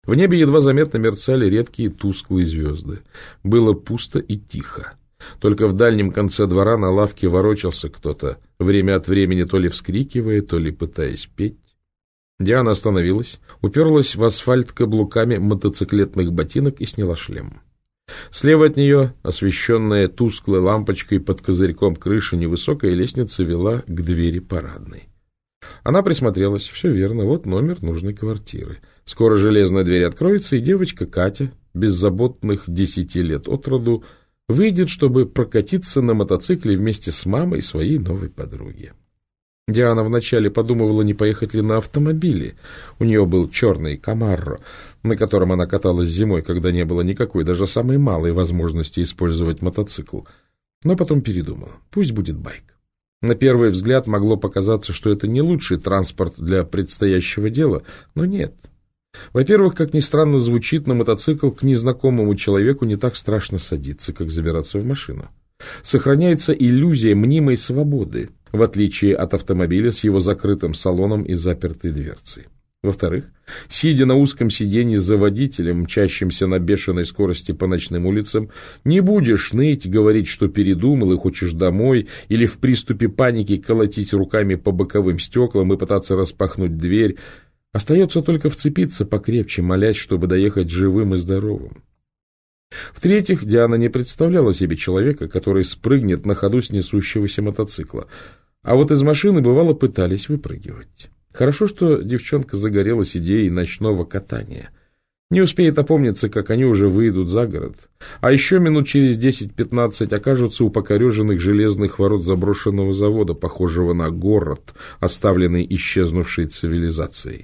В небе едва заметно мерцали редкие тусклые звезды. Было пусто и тихо. Только в дальнем конце двора на лавке ворочался кто-то, время от времени то ли вскрикивая, то ли пытаясь петь. Диана остановилась, уперлась в асфальт каблуками мотоциклетных ботинок и сняла шлем. Слева от нее, освещенная тусклой лампочкой под козырьком крыши, невысокая лестница вела к двери парадной. Она присмотрелась. Все верно, вот номер нужной квартиры. Скоро железная дверь откроется, и девочка Катя, беззаботных 10 лет от роду, выйдет, чтобы прокатиться на мотоцикле вместе с мамой своей новой подруги. Диана вначале подумывала, не поехать ли на автомобиле. У нее был черный Камарро, на котором она каталась зимой, когда не было никакой, даже самой малой возможности использовать мотоцикл. Но потом передумала. Пусть будет байк. На первый взгляд могло показаться, что это не лучший транспорт для предстоящего дела, но нет. Во-первых, как ни странно звучит, на мотоцикл к незнакомому человеку не так страшно садиться, как забираться в машину. Сохраняется иллюзия мнимой свободы, в отличие от автомобиля с его закрытым салоном и запертой дверцей. Во-вторых, сидя на узком сиденье за водителем, мчащимся на бешеной скорости по ночным улицам, не будешь ныть, говорить, что передумал и хочешь домой, или в приступе паники колотить руками по боковым стеклам и пытаться распахнуть дверь. Остается только вцепиться покрепче, молясь, чтобы доехать живым и здоровым. В-третьих, Диана не представляла себе человека, который спрыгнет на ходу с несущегося мотоцикла. А вот из машины, бывало, пытались выпрыгивать. Хорошо, что девчонка загорелась идеей ночного катания. Не успеет опомниться, как они уже выйдут за город. А еще минут через 10-15 окажутся у покореженных железных ворот заброшенного завода, похожего на город, оставленный исчезнувшей цивилизацией.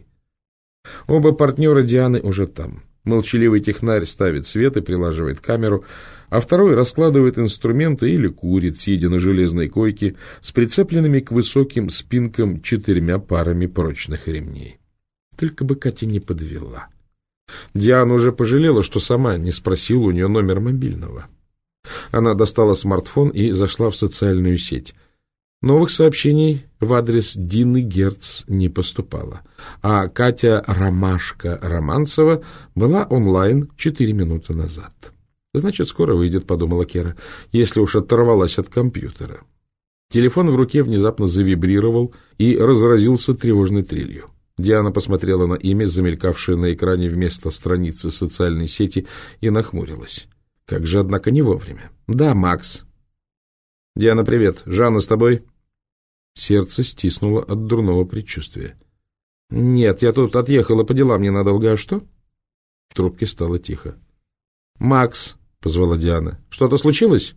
Оба партнера Дианы уже там. Молчаливый технарь ставит свет и прилаживает камеру, а второй раскладывает инструменты или курит, сидя на железной койке с прицепленными к высоким спинкам 4 парами прочных ремней. Только бы Катя не подвела. Диана уже пожалела, что сама не спросила у нее номер мобильного. Она достала смартфон и зашла в социальную сеть. Новых сообщений в адрес Дины Герц не поступало, а Катя Ромашка-Романцева была онлайн 4 минуты назад. «Значит, скоро выйдет», — подумала Кера, если уж оторвалась от компьютера. Телефон в руке внезапно завибрировал и разразился тревожной трелью. Диана посмотрела на имя, замелькавшее на экране вместо страницы социальной сети, и нахмурилась. Как же, однако, не вовремя. «Да, Макс». «Диана, привет. Жанна с тобой?» Сердце стиснуло от дурного предчувствия. «Нет, я тут отъехала по делам ненадолго. А что?» В трубке стало тихо. «Макс», — позвала Диана, — «что-то случилось?»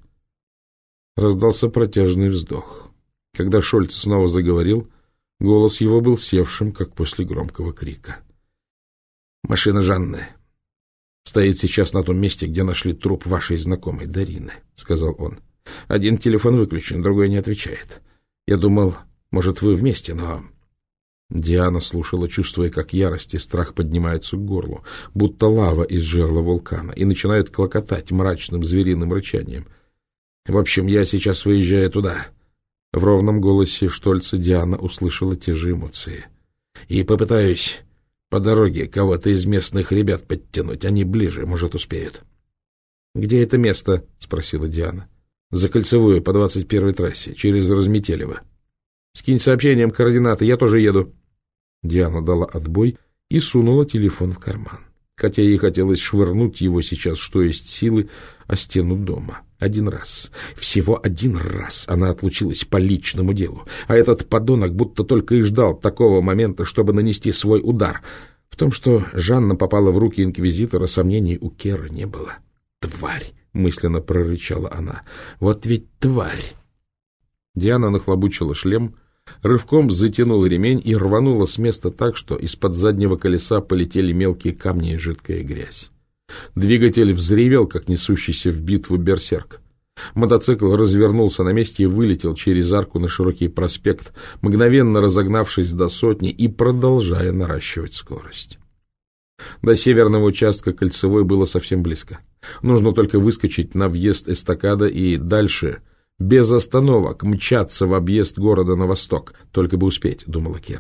Раздался протяжный вздох. Когда Шольц снова заговорил, голос его был севшим, как после громкого крика. «Машина Жанны стоит сейчас на том месте, где нашли труп вашей знакомой Дарины», — сказал он. «Один телефон выключен, другой не отвечает. Я думал, может, вы вместе, но...» Диана слушала, чувствуя, как ярость и страх поднимаются к горлу, будто лава из жерла вулкана, и начинают клокотать мрачным звериным рычанием. «В общем, я сейчас выезжаю туда». В ровном голосе Штольца Диана услышала те же эмоции. «И попытаюсь по дороге кого-то из местных ребят подтянуть. Они ближе, может, успеют». «Где это место?» — спросила Диана. «За Кольцевую, по 21-й трассе, через Разметелево. Скинь сообщением координаты, я тоже еду». Диана дала отбой и сунула телефон в карман, хотя ей хотелось швырнуть его сейчас, что есть силы, о стену дома. Один раз, всего один раз она отлучилась по личному делу, а этот подонок будто только и ждал такого момента, чтобы нанести свой удар. В том, что Жанна попала в руки инквизитора, сомнений у Керы не было. «Тварь!» — мысленно прорычала она. «Вот ведь тварь!» Диана нахлобучила шлем, рывком затянула ремень и рванула с места так, что из-под заднего колеса полетели мелкие камни и жидкая грязь. Двигатель взревел, как несущийся в битву берсерк. Мотоцикл развернулся на месте и вылетел через арку на широкий проспект, мгновенно разогнавшись до 100 и продолжая наращивать скорость. До северного участка Кольцевой было совсем близко. Нужно только выскочить на въезд эстакада и дальше, без остановок, мчаться в объезд города на восток. Только бы успеть, думала Кера.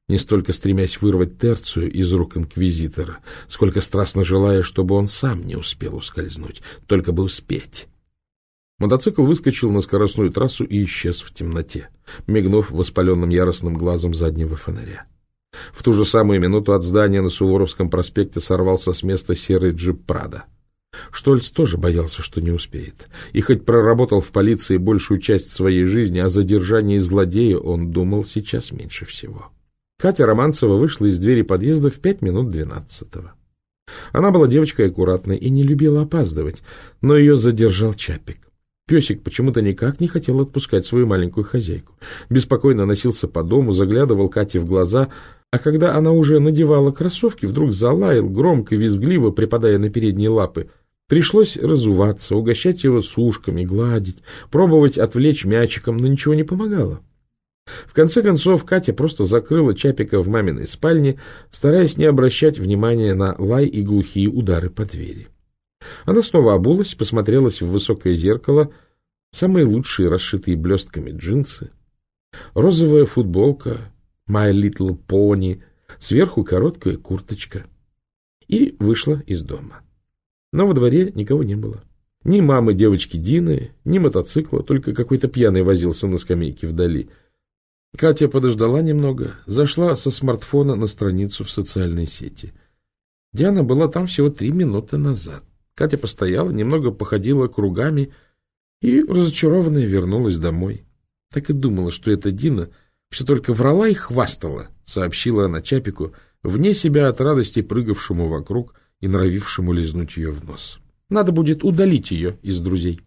не столько стремясь вырвать Терцию из рук инквизитора, сколько страстно желая, чтобы он сам не успел ускользнуть, только бы успеть. Мотоцикл выскочил на скоростную трассу и исчез в темноте, мигнув воспаленным яростным глазом заднего фонаря. В ту же самую минуту от здания на Суворовском проспекте сорвался с места серый джип «Прадо». Штольц тоже боялся, что не успеет. И хоть проработал в полиции большую часть своей жизни, о задержании злодея он думал сейчас меньше всего. Катя Романцева вышла из двери подъезда в 11:55. Она была девочкой аккуратной и не любила опаздывать, но ее задержал Чапик. Песик почему-то никак не хотел отпускать свою маленькую хозяйку. Беспокойно носился по дому, заглядывал Кате в глаза, а когда она уже надевала кроссовки, вдруг залаял, громко, визгливо, припадая на передние лапы. Пришлось разуваться, угощать его сушками, гладить, пробовать отвлечь мячиком, но ничего не помогало. В конце концов, Катя просто закрыла Чапика в маминой спальне, стараясь не обращать внимания на лай и глухие удары по двери. Она снова обулась, посмотрелась в высокое зеркало, самые лучшие расшитые блестками джинсы, розовая футболка, My Little Pony, сверху короткая курточка, и вышла из дома. Но во дворе никого не было. Ни мамы девочки Дины, ни мотоцикла, только какой-то пьяный возился на скамейке вдали. Катя подождала немного, зашла со смартфона на страницу в социальной сети. Диана была там всего 3 минуты назад. Катя постояла, немного походила кругами и, разочарованная, вернулась домой. Так и думала, что эта Дина все только врала и хвастала, сообщила она Чапику, вне себя от радости прыгавшему вокруг и норовившему лизнуть ее в нос. Надо будет удалить ее из друзей.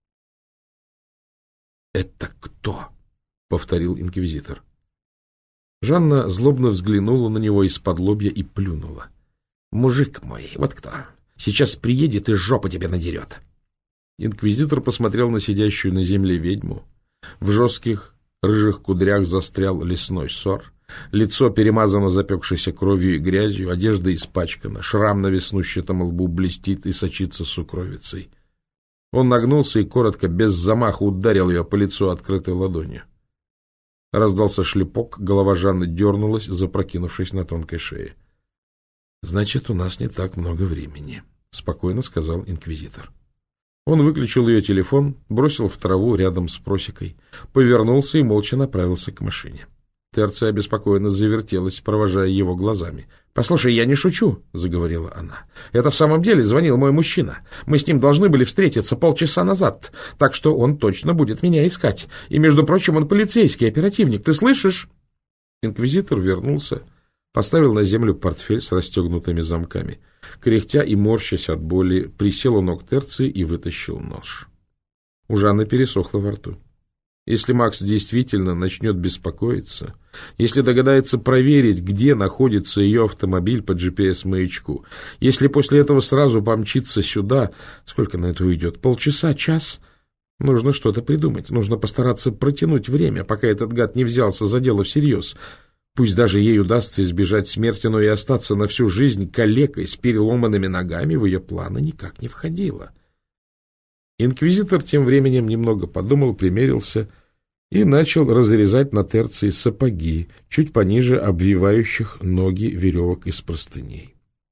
— Это кто? — повторил инквизитор. Жанна злобно взглянула на него из-под лобья и плюнула. — Мужик мой, вот кто. Сейчас приедет и жопу тебе надерет. Инквизитор посмотрел на сидящую на земле ведьму. В жестких рыжих кудрях застрял лесной сор. Лицо перемазано запекшейся кровью и грязью, одежда испачкана, шрам на веснущатом лбу блестит и сочится сукровицей. Он нагнулся и коротко, без замаха, ударил ее по лицу открытой ладонью. Раздался шлепок, голова Жанны дернулась, запрокинувшись на тонкой шее. — Значит, у нас не так много времени, — спокойно сказал инквизитор. Он выключил ее телефон, бросил в траву рядом с просекой, повернулся и молча направился к машине. Терция обеспокоенно завертелась, провожая его глазами. — Послушай, я не шучу, — заговорила она. — Это в самом деле звонил мой мужчина. Мы с ним должны были встретиться полчаса назад, так что он точно будет меня искать. И, между прочим, он полицейский оперативник. Ты слышишь? Инквизитор вернулся, поставил на землю портфель с расстегнутыми замками. Кряхтя и морщась от боли, присел у ног Терции и вытащил нож. У Жанны пересохло во рту. Если Макс действительно начнет беспокоиться, если догадается проверить, где находится ее автомобиль по GPS-маячку, если после этого сразу помчится сюда, сколько на это уйдет? Полчаса, час? Нужно что-то придумать, нужно постараться протянуть время, пока этот гад не взялся за дело всерьез. Пусть даже ей удастся избежать смерти, но и остаться на всю жизнь калекой с переломанными ногами в ее планы никак не входило. Инквизитор тем временем немного подумал, примерился и начал разрезать на Терции сапоги, чуть пониже обвивающих ноги веревок из простыней.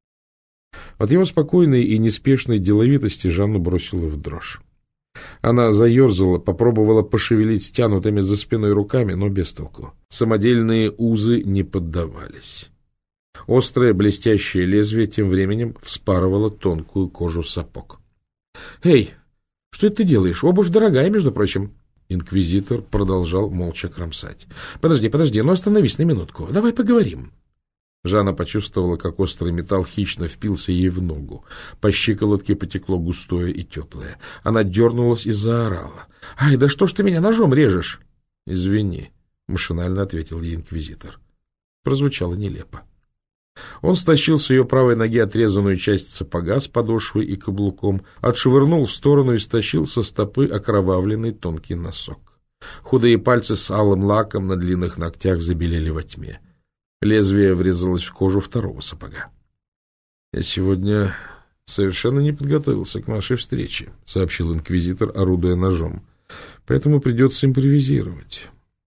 От его спокойной и неспешной деловитости Жанну бросила в дрожь. Она заерзала, попробовала пошевелить стянутыми за спиной руками, но без толку. Самодельные узы не поддавались. Острое блестящее лезвие тем временем вспарывало тонкую кожу сапог. — Эй, что это ты делаешь? Обувь дорогая, между прочим. Инквизитор продолжал молча кромсать. — Подожди, ну остановись на минутку. Давай поговорим. Жанна почувствовала, как острый металл хищно впился ей в ногу. По щиколотке потекло густое и теплое. Она дернулась и заорала. — Ай, да что ж ты меня ножом режешь? — Извини, — машинально ответил ей инквизитор. Прозвучало нелепо. Он стащил с ее правой ноги отрезанную часть сапога с подошвой и каблуком, отшвырнул в сторону и стащил со стопы окровавленный тонкий носок. Худые пальцы с алым лаком на длинных ногтях забелели во тьме. Лезвие врезалось в кожу второго сапога. — Я сегодня совершенно не подготовился к нашей встрече, — сообщил инквизитор, орудуя ножом. — Поэтому придется импровизировать.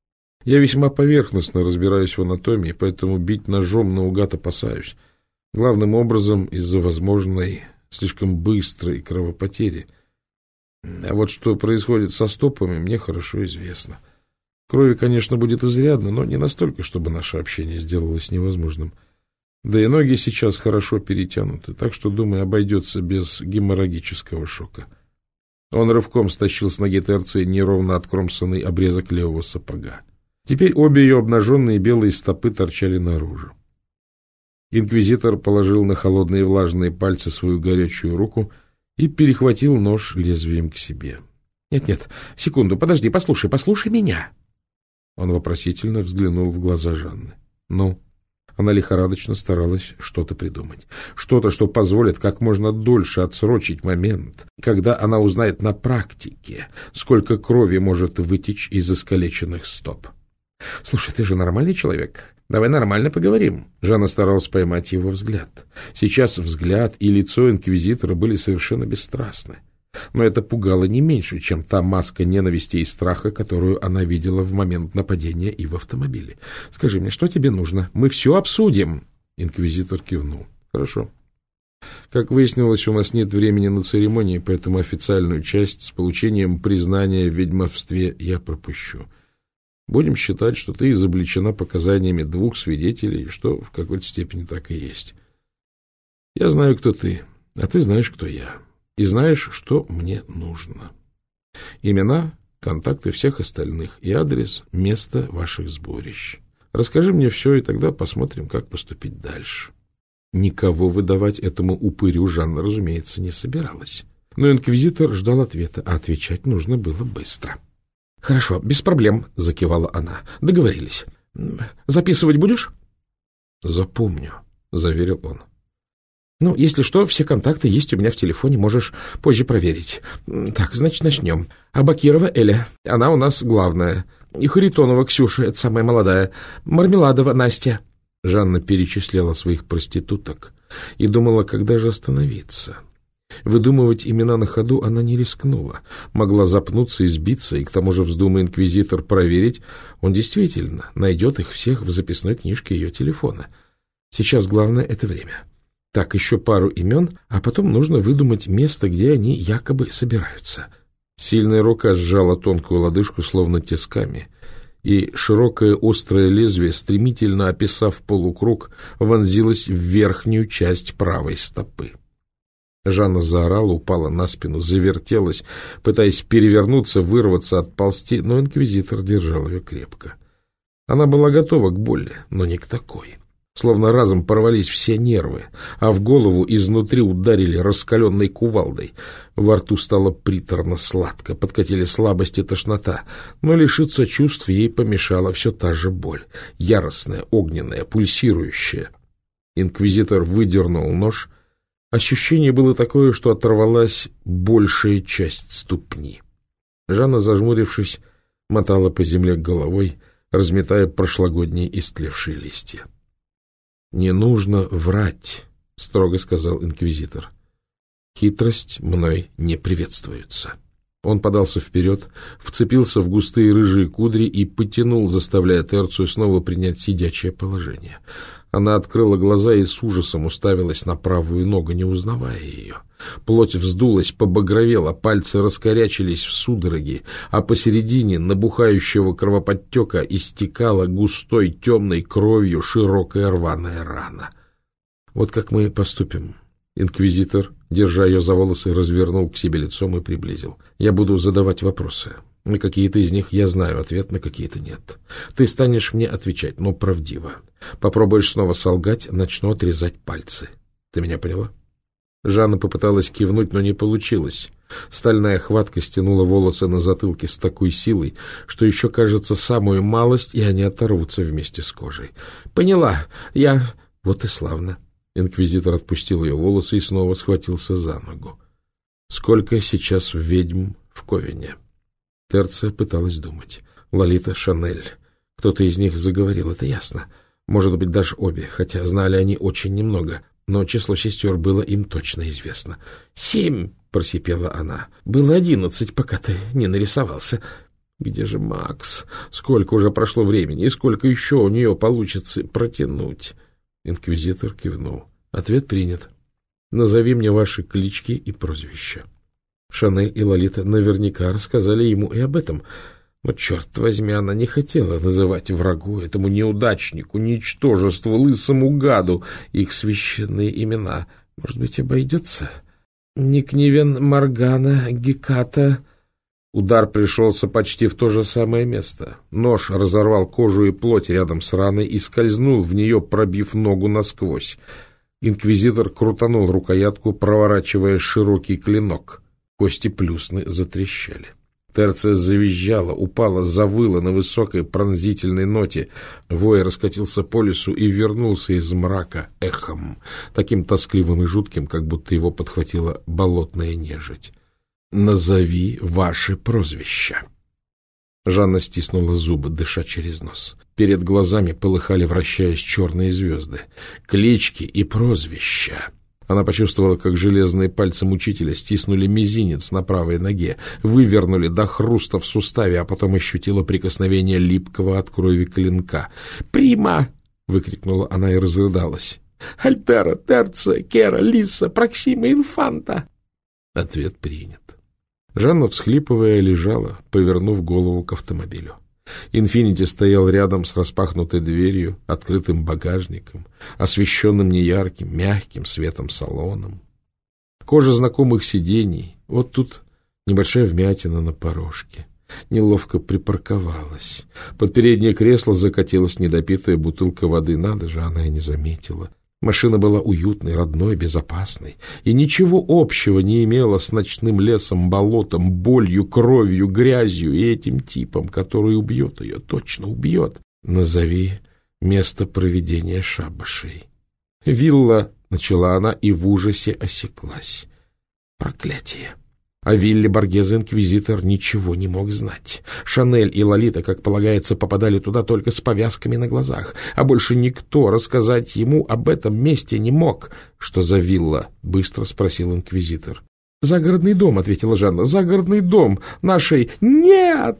Я весьма поверхностно разбираюсь в анатомии, поэтому бить ножом наугад опасаюсь. Главным образом из-за возможной слишком быстрой кровопотери. А вот что происходит со стопами, мне хорошо известно. Крови, конечно, будет изрядно, но не настолько, чтобы наше общение сделалось невозможным. Да и ноги сейчас хорошо перетянуты, так что, думаю, обойдется без геморрагического шока. Он рывком стащил с ноги Терции неровно откромсанный обрезок левого сапога. Теперь обе ее обнаженные белые стопы торчали наружу. Инквизитор положил на холодные влажные пальцы свою горячую руку и перехватил нож лезвием к себе. — Нет, секунду, подожди, послушай меня. Он вопросительно взглянул в глаза Жанны. — Ну? Она лихорадочно старалась что-то придумать. Что-то, что позволит как можно дольше отсрочить момент, когда она узнает на практике, сколько крови может вытечь из искалеченных стоп. — Слушай, ты же нормальный человек. Давай нормально поговорим. Жанна старалась поймать его взгляд. Сейчас взгляд и лицо инквизитора были совершенно бесстрастны. Но это пугало не меньше, чем та маска ненависти и страха, которую она видела в момент нападения и в автомобиле. — Скажи мне, что тебе нужно? Мы все обсудим. Инквизитор кивнул. — Хорошо. Как выяснилось, у нас нет времени на церемонии, поэтому официальную часть с получением признания в ведьмовстве я пропущу. Будем считать, что ты изобличена показаниями 2 свидетелей, что в какой-то степени так и есть. Я знаю, кто ты, а ты знаешь, кто я. И знаешь, что мне нужно. Имена, контакты всех остальных и адрес, место ваших сборищ. Расскажи мне все, и тогда посмотрим, как поступить дальше. Никого выдавать этому упырю Жанна, разумеется, не собиралась. Но инквизитор ждал ответа, а отвечать нужно было быстро. — Хорошо, без проблем, — закивала она. — Договорились. Записывать будешь? — Запомню, — заверил он. — Ну, если что, все контакты есть у меня в телефоне, можешь позже проверить. Так, значит, начнем. Абакирова Эля, она у нас главная. И Харитонова Ксюша, это самая молодая. Мармеладова Настя. Жанна перечисляла своих проституток и думала, когда же остановиться. Выдумывать имена на ходу она не рискнула. Могла запнуться и сбиться, и к тому же, вздумая инквизитор проверить, он действительно найдет их всех в записной книжке ее телефона. Сейчас главное — это время. Так, еще пару имен, а потом нужно выдумать место, где они якобы собираются. Сильная рука сжала тонкую лодыжку, словно тисками, и широкое острое лезвие, стремительно описав полукруг, вонзилось в верхнюю часть правой стопы. Жанна заорала, упала на спину, завертелась, пытаясь перевернуться, вырваться, отползти, но инквизитор держал ее крепко. Она была готова к боли, но не к такой. Словно разом порвались все нервы, а в голову изнутри ударили раскаленной кувалдой. Во рту стало приторно-сладко, подкатили слабость и тошнота, но лишиться чувств ей помешала все та же боль, яростная, огненная, пульсирующая. Инквизитор выдернул нож. Ощущение было такое, что оторвалась большая часть ступни. Жанна, зажмурившись, мотала по земле головой, разметая прошлогодние истлевшие листья. — Не нужно врать, — строго сказал инквизитор. — Хитрость мной не приветствуется. Он подался вперед, вцепился в густые рыжие кудри и потянул, заставляя Терцию снова принять сидячее положение. Она открыла глаза и с ужасом уставилась на правую ногу, не узнавая ее. Плоть вздулась, побагровела, пальцы раскорячились в судороги, а посередине набухающего кровоподтека истекала густой темной кровью широкая рваная рана. — Вот как мы поступим. Инквизитор, держа ее за волосы, развернул к себе лицом и приблизил. — Я буду задавать вопросы. На какие-то из них я знаю ответ, на какие-то нет. Ты станешь мне отвечать, но правдиво. Попробуешь снова солгать, начну отрезать пальцы. Ты меня поняла? Жанна попыталась кивнуть, но не получилось. Стальная хватка стянула волосы на затылке с такой силой, что еще, кажется, самую малость, и они оторвутся вместе с кожей. — Поняла. Я... Вот и славно. Инквизитор отпустил ее волосы и снова схватился за ногу. — Сколько сейчас ведьм в Ковене? Терция пыталась думать. Лолита, Шанель. Кто-то из них заговорил, это ясно. Может быть, даже обе, хотя знали они очень немного, но число сестер было им точно известно. — 7, — просипела она. — Было 11, пока ты не нарисовался. Где же Макс? Сколько уже прошло времени, и сколько еще у нее получится протянуть? Инквизитор кивнул. Ответ принят. Назови мне ваши клички и прозвища. Шанель и Лолита наверняка рассказали ему и об этом. Но, черт возьми, она не хотела называть врагу, этому неудачнику, ничтожеству, лысому гаду, их священные имена. Может быть, обойдется? Никнивен, Моргана, Геката. Удар пришелся почти в то же самое место. Нож разорвал кожу и плоть рядом с раной и скользнул в нее, пробив ногу насквозь. Инквизитор крутанул рукоятку, проворачивая широкий клинок. Кости плюсны затрещали. Терция завизжала, упала, завыла на высокой пронзительной ноте. Вой раскатился по лесу и вернулся из мрака эхом, таким тоскливым и жутким, как будто его подхватила болотная нежить. «Назови ваши прозвища». Жанна стиснула зубы, дыша через нос. Перед глазами полыхали, вращаясь, черные звезды. Клички и прозвища. Она почувствовала, как железные пальцы мучителя стиснули мизинец на правой ноге, вывернули до хруста в суставе, а потом ощутила прикосновение липкого от крови клинка. «Прима!» — выкрикнула она и разрыдалась. «Альтера, Терция, Кера, Лиса, Проксима, Инфанта!» Ответ принят. Жанна, всхлипывая, лежала, повернув голову к автомобилю. Инфинити стоял рядом с распахнутой дверью, открытым багажником, освещенным неярким, мягким светом салоном. Кожа знакомых сидений, вот тут небольшая вмятина на порожке. Неловко припарковалась. Под переднее кресло закатилась недопитая бутылка воды. Надо же, она и не заметила. Машина была уютной, родной, безопасной и ничего общего не имела с ночным лесом, болотом, болью, кровью, грязью и этим типом, который убьет ее, точно убьет. Назови место проведения шабашей. «Вилла», — начала она и в ужасе осеклась. Проклятие! О вилле Боргезе-инквизитор ничего не мог знать. Шанель и Лолита, как полагается, попадали туда только с повязками на глазах, а больше никто рассказать ему об этом месте не мог. — Что за вилла? — быстро спросил инквизитор. — Загородный дом, — ответила Жанна. — Загородный дом нашей... — Нет!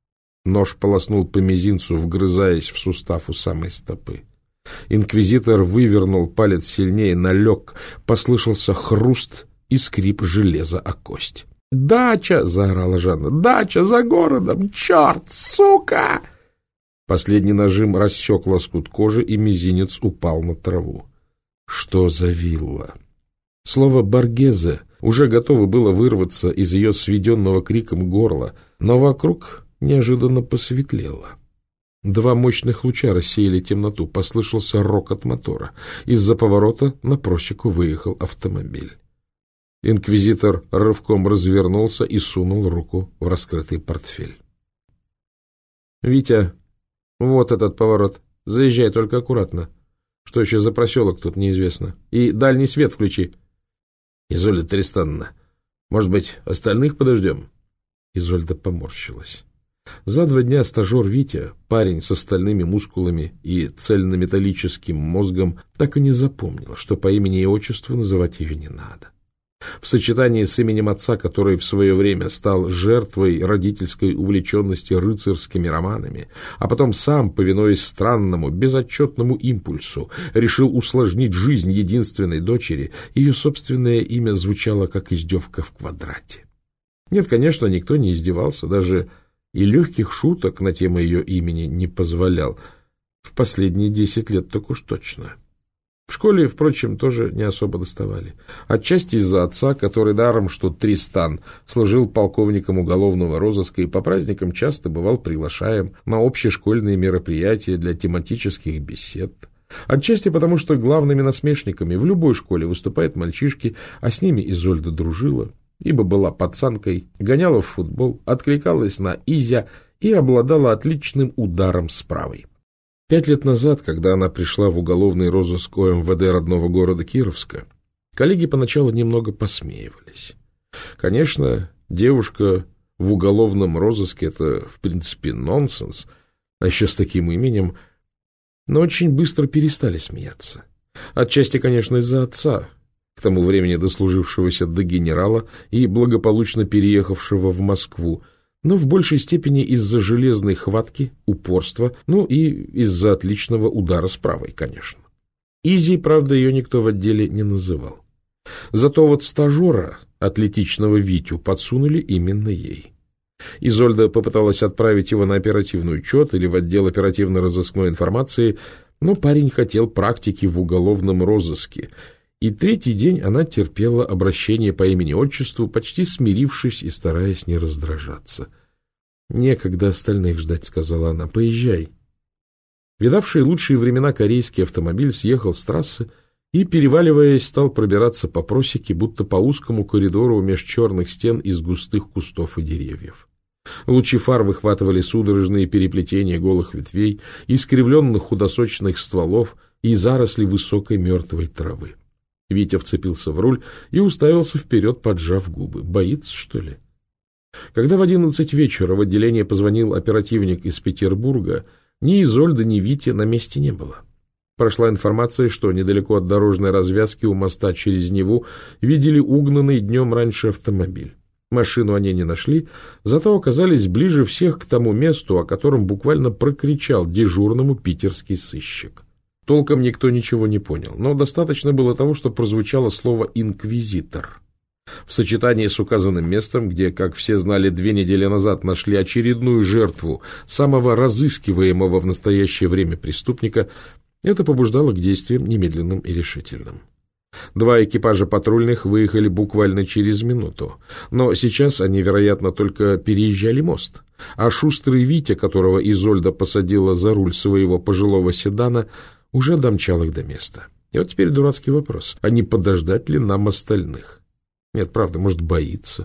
Нож полоснул по мизинцу, вгрызаясь в сустав у самой стопы. Инквизитор вывернул палец сильнее, налег, послышался хруст и скрип железа о кость. «Дача!» — заорала Жанна. «Дача за городом! Черт! Сука!» Последний нажим рассек лоскут кожи, и мизинец упал на траву. Что за вилла? Слово «Боргезе» уже готово было вырваться из ее сведенного криком горла, но вокруг неожиданно посветлело. Два мощных луча рассеяли темноту, послышался рокот мотора. Из-за поворота на просеку выехал автомобиль. Инквизитор рывком развернулся и сунул руку в раскрытый портфель. — Витя, вот этот поворот. Заезжай только аккуратно. Что еще за проселок тут неизвестно. И дальний свет включи. — Изольда Тристановна, может быть, остальных подождем? Изольда поморщилась. За 2 дня стажер Витя, парень с остальными мускулами и цельнометаллическим мозгом, так и не запомнил, что по имени и отчеству называть ее не надо. В сочетании с именем отца, который в свое время стал жертвой родительской увлеченности рыцарскими романами, а потом сам, повинуясь странному, безотчетному импульсу, решил усложнить жизнь единственной дочери, ее собственное имя звучало как издевка в квадрате. Нет, конечно, никто не издевался, даже и легких шуток на тему ее имени не позволял. В последние 10 лет так уж точно. В школе, впрочем, тоже не особо доставали. Отчасти из-за отца, который даром, что Тристан, служил полковником уголовного розыска и по праздникам часто бывал приглашаем на общешкольные мероприятия для тематических бесед. Отчасти потому, что главными насмешниками в любой школе выступают мальчишки, а с ними Изольда дружила, ибо была пацанкой, гоняла в футбол, откликалась на Изя и обладала отличным ударом с правой. 5 лет назад, когда она пришла в уголовный розыск ОМВД родного города Кировска, коллеги поначалу немного посмеивались. Конечно, девушка в уголовном розыске — это, в принципе, нонсенс, а еще с таким именем, но очень быстро перестали смеяться. Отчасти, конечно, из-за отца, к тому времени дослужившегося до генерала и благополучно переехавшего в Москву, но в большей степени из-за железной хватки, упорства, ну и из-за отличного удара с правой, конечно. Изи, правда, ее никто в отделе не называл. Зато вот стажера, атлетичного Витю, подсунули именно ей. Изольда попыталась отправить его на оперативный учет или в отдел оперативно-розыскной информации, но парень хотел практики в уголовном розыске, и третий день она терпела обращение по имени-отчеству, почти смирившись и стараясь не раздражаться. «Некогда остальных ждать», — сказала она, — «поезжай». Видавший лучшие времена корейский автомобиль съехал с трассы и, переваливаясь, стал пробираться по просеке, будто по узкому коридору меж черных стен из густых кустов и деревьев. Лучи фар выхватывали судорожные переплетения голых ветвей, искривленных худосочных стволов и заросли высокой мертвой травы. Витя вцепился в руль и уставился вперед, поджав губы. Боится, что ли? Когда в 11 вечера в отделение позвонил оперативник из Петербурга, ни Изольды, ни Вити на месте не было. Прошла информация, что недалеко от дорожной развязки у моста через Неву видели угнанный днем раньше автомобиль. Машину они не нашли, зато оказались ближе всех к тому месту, о котором буквально прокричал дежурному питерский сыщик. Толком никто ничего не понял, но достаточно было того, что прозвучало слово «инквизитор». В сочетании с указанным местом, где, как все знали, 2 недели назад нашли очередную жертву самого разыскиваемого в настоящее время преступника, это побуждало к действиям немедленным и решительным. 2 экипажа патрульных выехали буквально через минуту, но сейчас они, вероятно, только переезжали мост, а шустрый Витя, которого Изольда посадила за руль своего пожилого седана, уже домчал их до места. И вот теперь дурацкий вопрос, а не подождать ли нам остальных? Нет, правда, может, боится.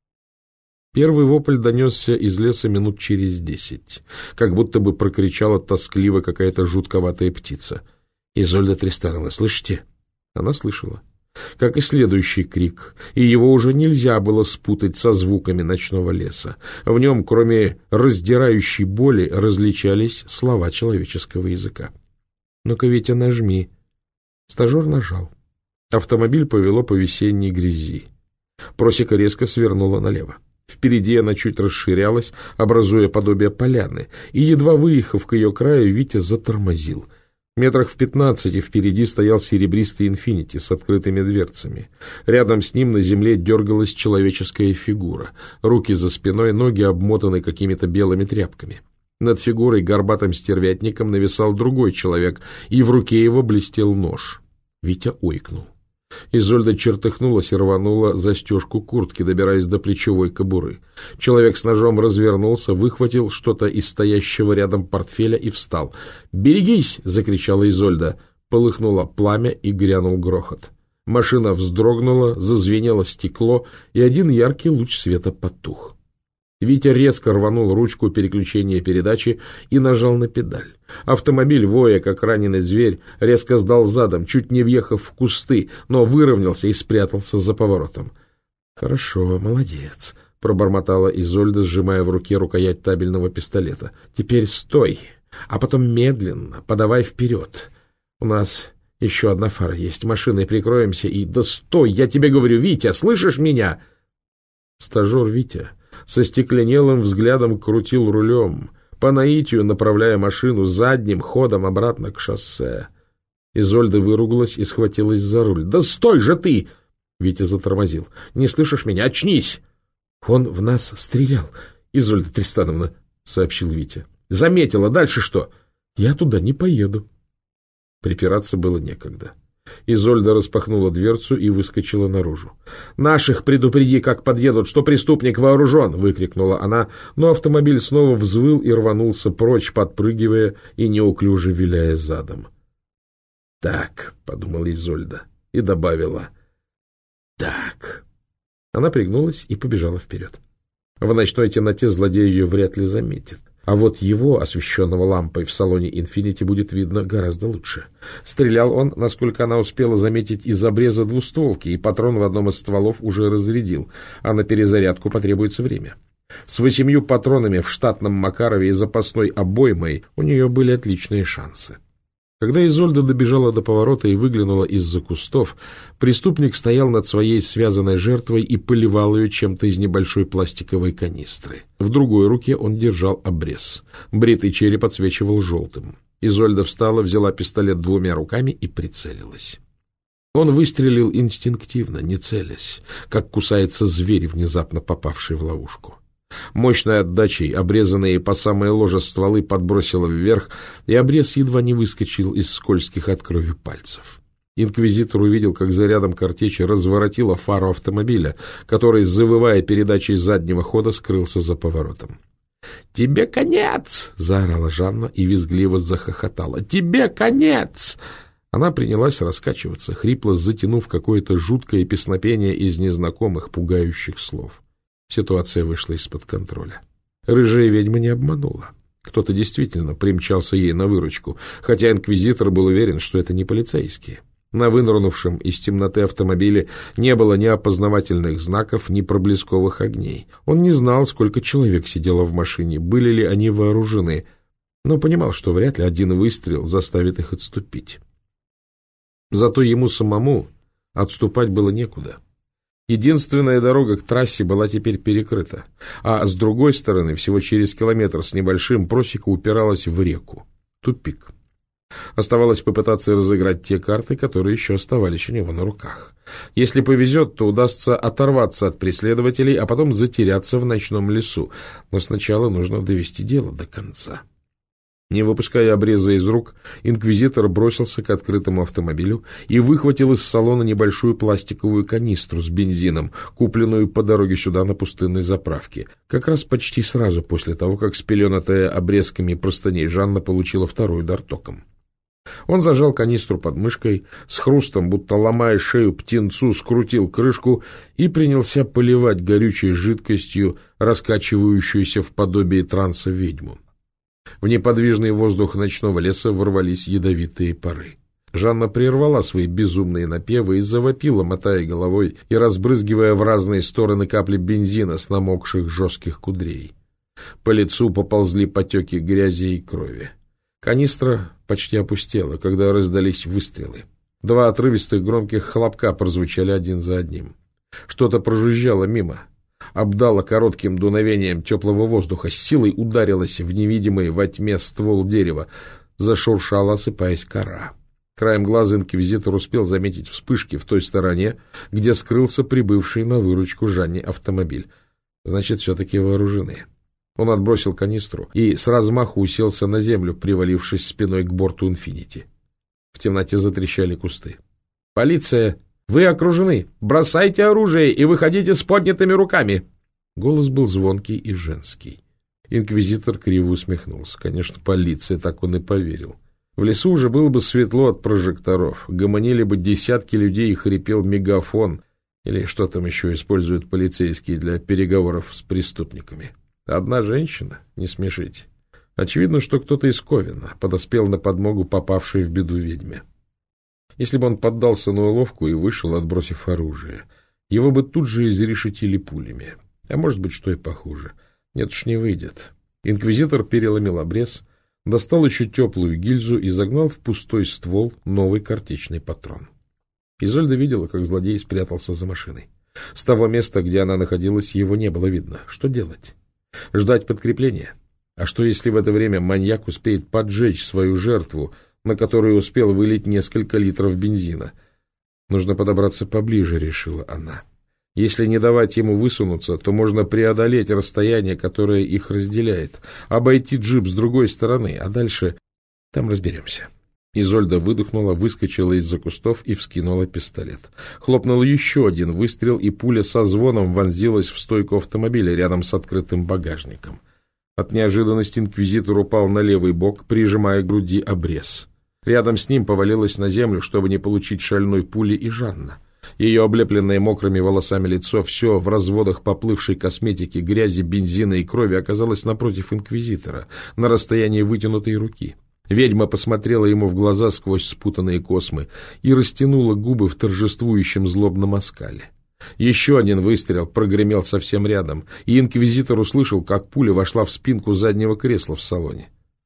Первый вопль донесся из леса минут через 10, как будто бы прокричала тоскливо какая-то жутковатая птица. «Изольда Тристановна, слышите?» Она слышала. Как и следующий крик, и его уже нельзя было спутать со звуками ночного леса. В нем, кроме раздирающей боли, различались слова человеческого языка. «Ну-ка, Витя, нажми». Стажер нажал. Автомобиль повело по весенней грязи. Просека резко свернула налево. Впереди она чуть расширялась, образуя подобие поляны, и, едва выехав к ее краю, Витя затормозил. Метрах в 15 впереди стоял серебристый «Инфинити» с открытыми дверцами. Рядом с ним на земле дергалась человеческая фигура. Руки за спиной, ноги обмотаны какими-то белыми тряпками. Над фигурой горбатым стервятником нависал другой человек, и в руке его блестел нож. Витя ойкнул. Изольда чертыхнулась и рванула застежку куртки, добираясь до плечевой кобуры. Человек с ножом развернулся, выхватил что-то из стоящего рядом портфеля и встал. «Берегись!» — закричала Изольда. Полыхнуло пламя и грянул грохот. Машина вздрогнула, зазвенело стекло, и один яркий луч света потух. Витя резко рванул ручку переключения передачи и нажал на педаль. Автомобиль, воя, как раненый зверь, резко сдал задом, чуть не въехав в кусты, но выровнялся и спрятался за поворотом. — Хорошо, молодец, — пробормотала Изольда, сжимая в руке рукоять табельного пистолета. — Теперь стой, а потом медленно подавай вперед. У нас еще одна фара есть, машиной прикроемся и... — Да стой, я тебе говорю, Витя, слышишь меня? Стажер Витя со стекленелым взглядом крутил рулем, по наитию направляя машину задним ходом обратно к шоссе. Изольда выругалась и схватилась за руль. — Да стой же ты! — Витя затормозил. — Не слышишь меня? Очнись! — Он в нас стрелял, Изольда Тристановна, — сообщил Витя. — Заметила. Дальше что? — Я туда не поеду. Припираться было некогда. Изольда распахнула дверцу и выскочила наружу. — Наших предупреди, как подъедут, что преступник вооружен! — выкрикнула она, но автомобиль снова взвыл и рванулся прочь, подпрыгивая и неуклюже виляя задом. — Так, — подумала Изольда и добавила. — Так. Она пригнулась и побежала вперед. В ночной темноте злодей ее вряд ли заметит. А вот его, освещенного лампой в салоне «Инфинити», будет видно гораздо лучше. Стрелял он, насколько она успела заметить, из обреза двустволки, и патрон в одном из стволов уже разрядил, а на перезарядку потребуется время. С 8 патронами в штатном Макарове и запасной обоймой у нее были отличные шансы. Когда Изольда добежала до поворота и выглянула из-за кустов, преступник стоял над своей связанной жертвой и поливал ее чем-то из небольшой пластиковой канистры. В другой руке он держал обрез. Бритый череп отсвечивал желтым. Изольда встала, взяла пистолет двумя руками и прицелилась. Он выстрелил инстинктивно, не целясь, как кусается зверь, внезапно попавший в ловушку. Мощной отдачей обрезанные по самое ложе стволы подбросило вверх, и обрез едва не выскочил из скользких от крови пальцев. Инквизитор увидел, как зарядом картечи разворотило фару автомобиля, который, завывая передачей заднего хода, скрылся за поворотом. «Тебе конец!» — заорала Жанна и визгливо захохотала. «Тебе конец!» Она принялась раскачиваться, хрипло затянув какое-то жуткое песнопение из незнакомых, пугающих слов. Ситуация вышла из-под контроля. Рыжая ведьма не обманула. Кто-то действительно примчался ей на выручку, хотя инквизитор был уверен, что это не полицейские. На вынырнувшем из темноты автомобиле не было ни опознавательных знаков, ни проблесковых огней. Он не знал, сколько человек сидело в машине, были ли они вооружены, но понимал, что вряд ли один выстрел заставит их отступить. Зато ему самому отступать было некуда. Единственная дорога к трассе была теперь перекрыта, а с другой стороны, всего через километр с небольшим, просека упиралась в реку. Тупик. Оставалось попытаться разыграть те карты, которые еще оставались у него на руках. Если повезет, то удастся оторваться от преследователей, а потом затеряться в ночном лесу. Но сначала нужно довести дело до конца. Не выпуская обреза из рук, инквизитор бросился к открытому автомобилю и выхватил из салона небольшую пластиковую канистру с бензином, купленную по дороге сюда на пустынной заправке, как раз почти сразу после того, как спеленатая обрезками простыней Жанна получила второй удар током. Он зажал канистру под мышкой, с хрустом, будто ломая шею птенцу, скрутил крышку и принялся поливать горючей жидкостью раскачивающуюся в подобие транса ведьму. В неподвижный воздух ночного леса ворвались ядовитые пары. Жанна прервала свои безумные напевы и завопила, мотая головой и разбрызгивая в разные стороны капли бензина с намокших жестких кудрей. По лицу поползли потеки грязи и крови. Канистра почти опустела, когда раздались выстрелы. Два отрывистых громких хлопка прозвучали один за одним. Что-то прожужжало мимо. Обдало коротким дуновением теплого воздуха, с силой ударилась в невидимый во тьме ствол дерева, зашуршала, осыпаясь кора. Краем глаза инквизитор успел заметить вспышки в той стороне, где скрылся прибывший на выручку Жанне автомобиль. Значит, все-таки вооружены. Он отбросил канистру и с размаху уселся на землю, привалившись спиной к борту «Инфинити». В темноте затрещали кусты. «Полиция! Вы окружены! Бросайте оружие и выходите с поднятыми руками!» Голос был звонкий и женский. Инквизитор криво усмехнулся. Конечно, полиция, так он и поверил. В лесу уже было бы светло от прожекторов, гомонили бы десятки людей и хрипел мегафон, или что там еще используют полицейские для переговоров с преступниками. Одна женщина? Не смешите. Очевидно, что кто-то из Ковена подоспел на подмогу попавшей в беду ведьме. Если бы он поддался на уловку и вышел, отбросив оружие, его бы тут же изрешетили пулями. А может быть, что и похуже. Нет уж, не выйдет. Инквизитор переломил обрез, достал еще теплую гильзу и загнал в пустой ствол новый картечный патрон. Изольда видела, как злодей спрятался за машиной. С того места, где она находилась, его не было видно. Что делать? Ждать подкрепления? А что, если в это время маньяк успеет поджечь свою жертву, на которую успел вылить несколько литров бензина? Нужно подобраться поближе, решила она. Если не давать ему высунуться, то можно преодолеть расстояние, которое их разделяет, обойти джип с другой стороны, а дальше там разберемся. Изольда выдохнула, выскочила из-за кустов и вскинула пистолет. Хлопнул еще один выстрел, и пуля со звоном вонзилась в стойку автомобиля рядом с открытым багажником. От неожиданности инквизитор упал на левый бок, прижимая к груди обрез. Рядом с ним повалилась на землю, чтобы не получить шальной пули, и Жанна. Ее облепленное мокрыми волосами лицо, все в разводах поплывшей косметики, грязи, бензина и крови, оказалось напротив инквизитора, на расстоянии вытянутой руки. Ведьма посмотрела ему в глаза сквозь спутанные космы и растянула губы в торжествующем злобном оскале. Еще один выстрел прогремел совсем рядом, и инквизитор услышал, как пуля вошла в спинку заднего кресла в салоне.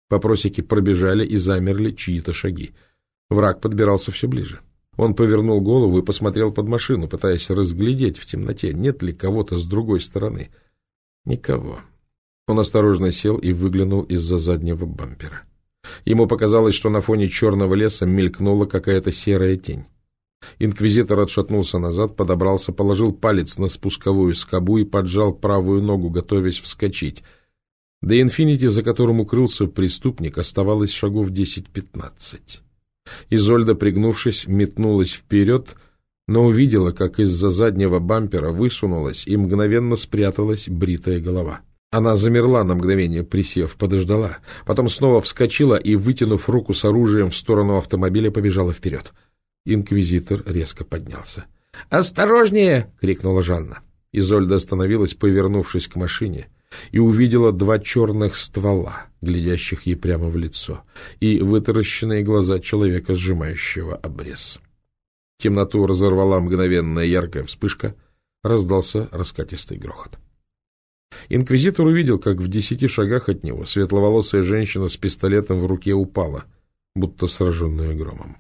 По просеке пробежали и замерли чьи-то шаги. Враг подбирался все ближе. Он повернул голову и посмотрел под машину, пытаясь разглядеть в темноте, нет ли кого-то с другой стороны. Никого. Он осторожно сел и выглянул из-за заднего бампера. Ему показалось, что на фоне черного леса мелькнула какая-то серая тень. Инквизитор отшатнулся назад, подобрался, положил палец на спусковую скобу и поджал правую ногу, готовясь вскочить. До инфинити, за которым укрылся преступник, оставалось шагов 10-15. Изольда, пригнувшись, метнулась вперед, но увидела, как из-за заднего бампера высунулась и мгновенно спряталась бритая голова. Она замерла на мгновение, присев, подождала, потом снова вскочила и, вытянув руку с оружием в сторону автомобиля, побежала вперед. Инквизитор резко поднялся. «Осторожнее!» — крикнула Жанна. Изольда остановилась, повернувшись к машине, и увидела два черных ствола, глядящих ей прямо в лицо, и вытаращенные глаза человека, сжимающего обрез. Темноту разорвала мгновенная яркая вспышка, раздался раскатистый грохот. Инквизитор увидел, как в 10 шагах от него светловолосая женщина с пистолетом в руке упала, будто сраженная громом.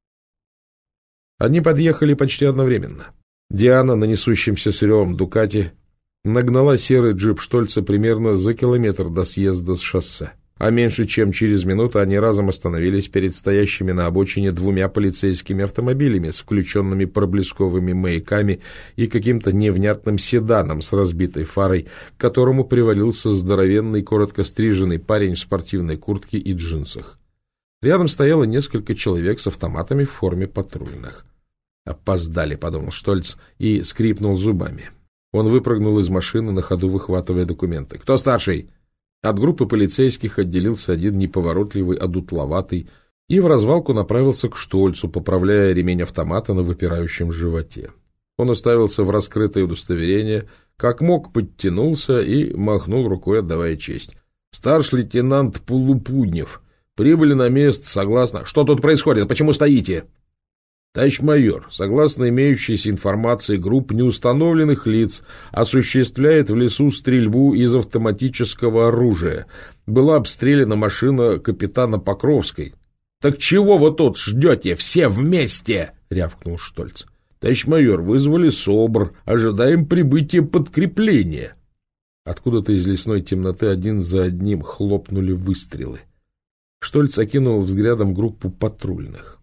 Они подъехали почти одновременно. Диана, на несущемся с ревом Дукати, нагнала серый джип Штольца примерно за километр до съезда с шоссе. А меньше чем через минуту они разом остановились перед стоящими на обочине 2 полицейскими автомобилями с включенными проблесковыми маяками и каким-то невнятным седаном с разбитой фарой, к которому привалился здоровенный, коротко стриженный парень в спортивной куртке и джинсах. Рядом стояло несколько человек с автоматами в форме патрульных. «Опоздали», — подумал Штольц и скрипнул зубами. Он выпрыгнул из машины, на ходу выхватывая документы. «Кто старший?» От группы полицейских отделился один неповоротливый, одутловатый, и в развалку направился к Штольцу, поправляя ремень автомата на выпирающем животе. Он уставился в раскрытое удостоверение, как мог подтянулся и махнул рукой, отдавая честь. «Старший лейтенант Полупуднев. Прибыли на место, согласно...» «Что тут происходит? Почему стоите?» «Товарищ майор, согласно имеющейся информации, группа неустановленных лиц осуществляет в лесу стрельбу из автоматического оружия. Была обстреляна машина капитана Покровской». «Так чего вы тут ждете? Все вместе!» — рявкнул Штольц. «Товарищ майор, вызвали СОБР. Ожидаем прибытия подкрепления». Откуда-то из лесной темноты один за одним хлопнули выстрелы. Штольц окинул взглядом группу патрульных.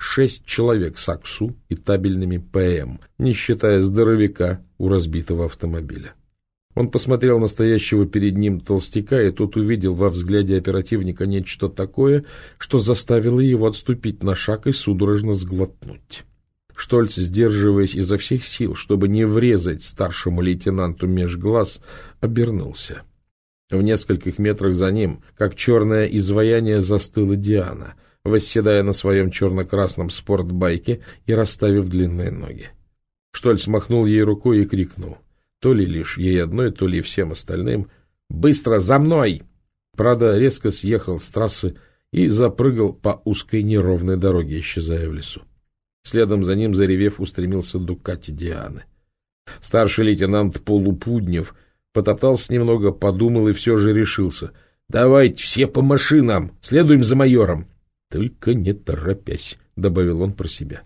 6 человек с АКСУ и табельными ПМ, не считая здоровяка у разбитого автомобиля. Он посмотрел на стоящего перед ним толстяка, и тот увидел во взгляде оперативника нечто такое, что заставило его отступить на шаг и судорожно сглотнуть. Штольц, сдерживаясь изо всех сил, чтобы не врезать старшему лейтенанту меж глаз, обернулся. В нескольких метрах за ним, как черное изваяние, застыла Диана, восседая на своем черно-красном спортбайке и расставив длинные ноги. Штольц махнул ей рукой и крикнул, то ли лишь ей одной, то ли всем остальным: «Быстро, за мной!» Прадо резко съехал с трассы и запрыгал по узкой неровной дороге, исчезая в лесу. Следом за ним, заревев, устремился Дукати Дианы. Старший лейтенант Полупуднев потоптался немного, подумал и все же решился. «Давайте все по машинам, следуем за майором». «Только не торопясь», — добавил он про себя.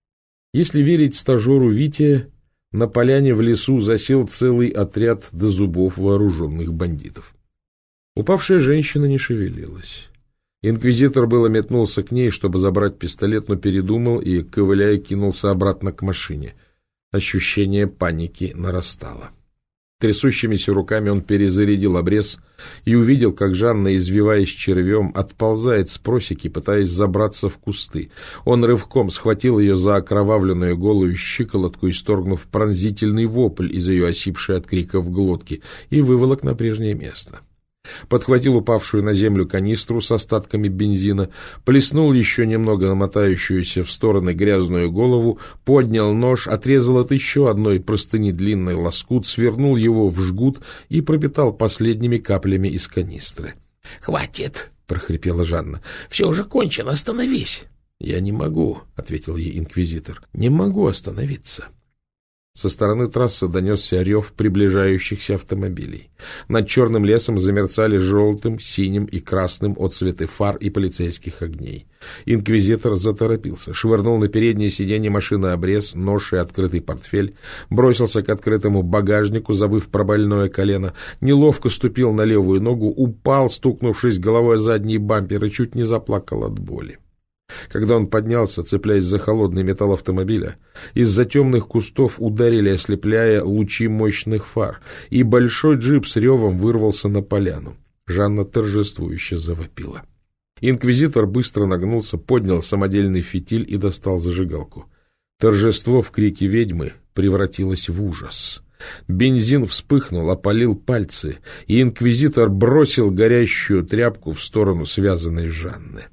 Если верить стажеру Вите, на поляне в лесу засел целый отряд до зубов вооруженных бандитов. Упавшая женщина не шевелилась. Инквизитор было метнулся к ней, чтобы забрать пистолет, но передумал и, ковыляя, кинулся обратно к машине. Ощущение паники нарастало. Трясущимися руками он перезарядил обрез и увидел, как Жанна, извиваясь червем, отползает с просеки, пытаясь забраться в кусты. Он рывком схватил ее за окровавленную голую щиколотку, исторгнув пронзительный вопль из ее осипшей от криков глотки, и выволок на прежнее место. Подхватил упавшую на землю канистру с остатками бензина, плеснул еще немного на мотающуюся в стороны грязную голову, поднял нож, отрезал от еще одной простыни длинный лоскут, свернул его в жгут и пропитал последними каплями из канистры. — Хватит! — прохрипела Жанна. — Все уже кончено, остановись! — Я не могу, — ответил ей инквизитор. — Не могу остановиться. Со стороны трассы донесся рев приближающихся автомобилей. Над черным лесом замерцали желтым, синим и красным отсветы фар и полицейских огней. Инквизитор заторопился, швырнул на переднее сиденье машины обрез, нож и открытый портфель, бросился к открытому багажнику, забыв про больное колено, неловко ступил на левую ногу, упал, стукнувшись головой о задний бампер, и чуть не заплакал от боли. Когда он поднялся, цепляясь за холодный металл автомобиля, из-за темных кустов ударили, ослепляя, лучи мощных фар, и большой джип с ревом вырвался на поляну. Жанна торжествующе завопила. Инквизитор быстро нагнулся, поднял самодельный фитиль и достал зажигалку. Торжество в крике ведьмы превратилось в ужас. Бензин вспыхнул, опалил пальцы, и инквизитор бросил горящую тряпку в сторону связанной Жанны.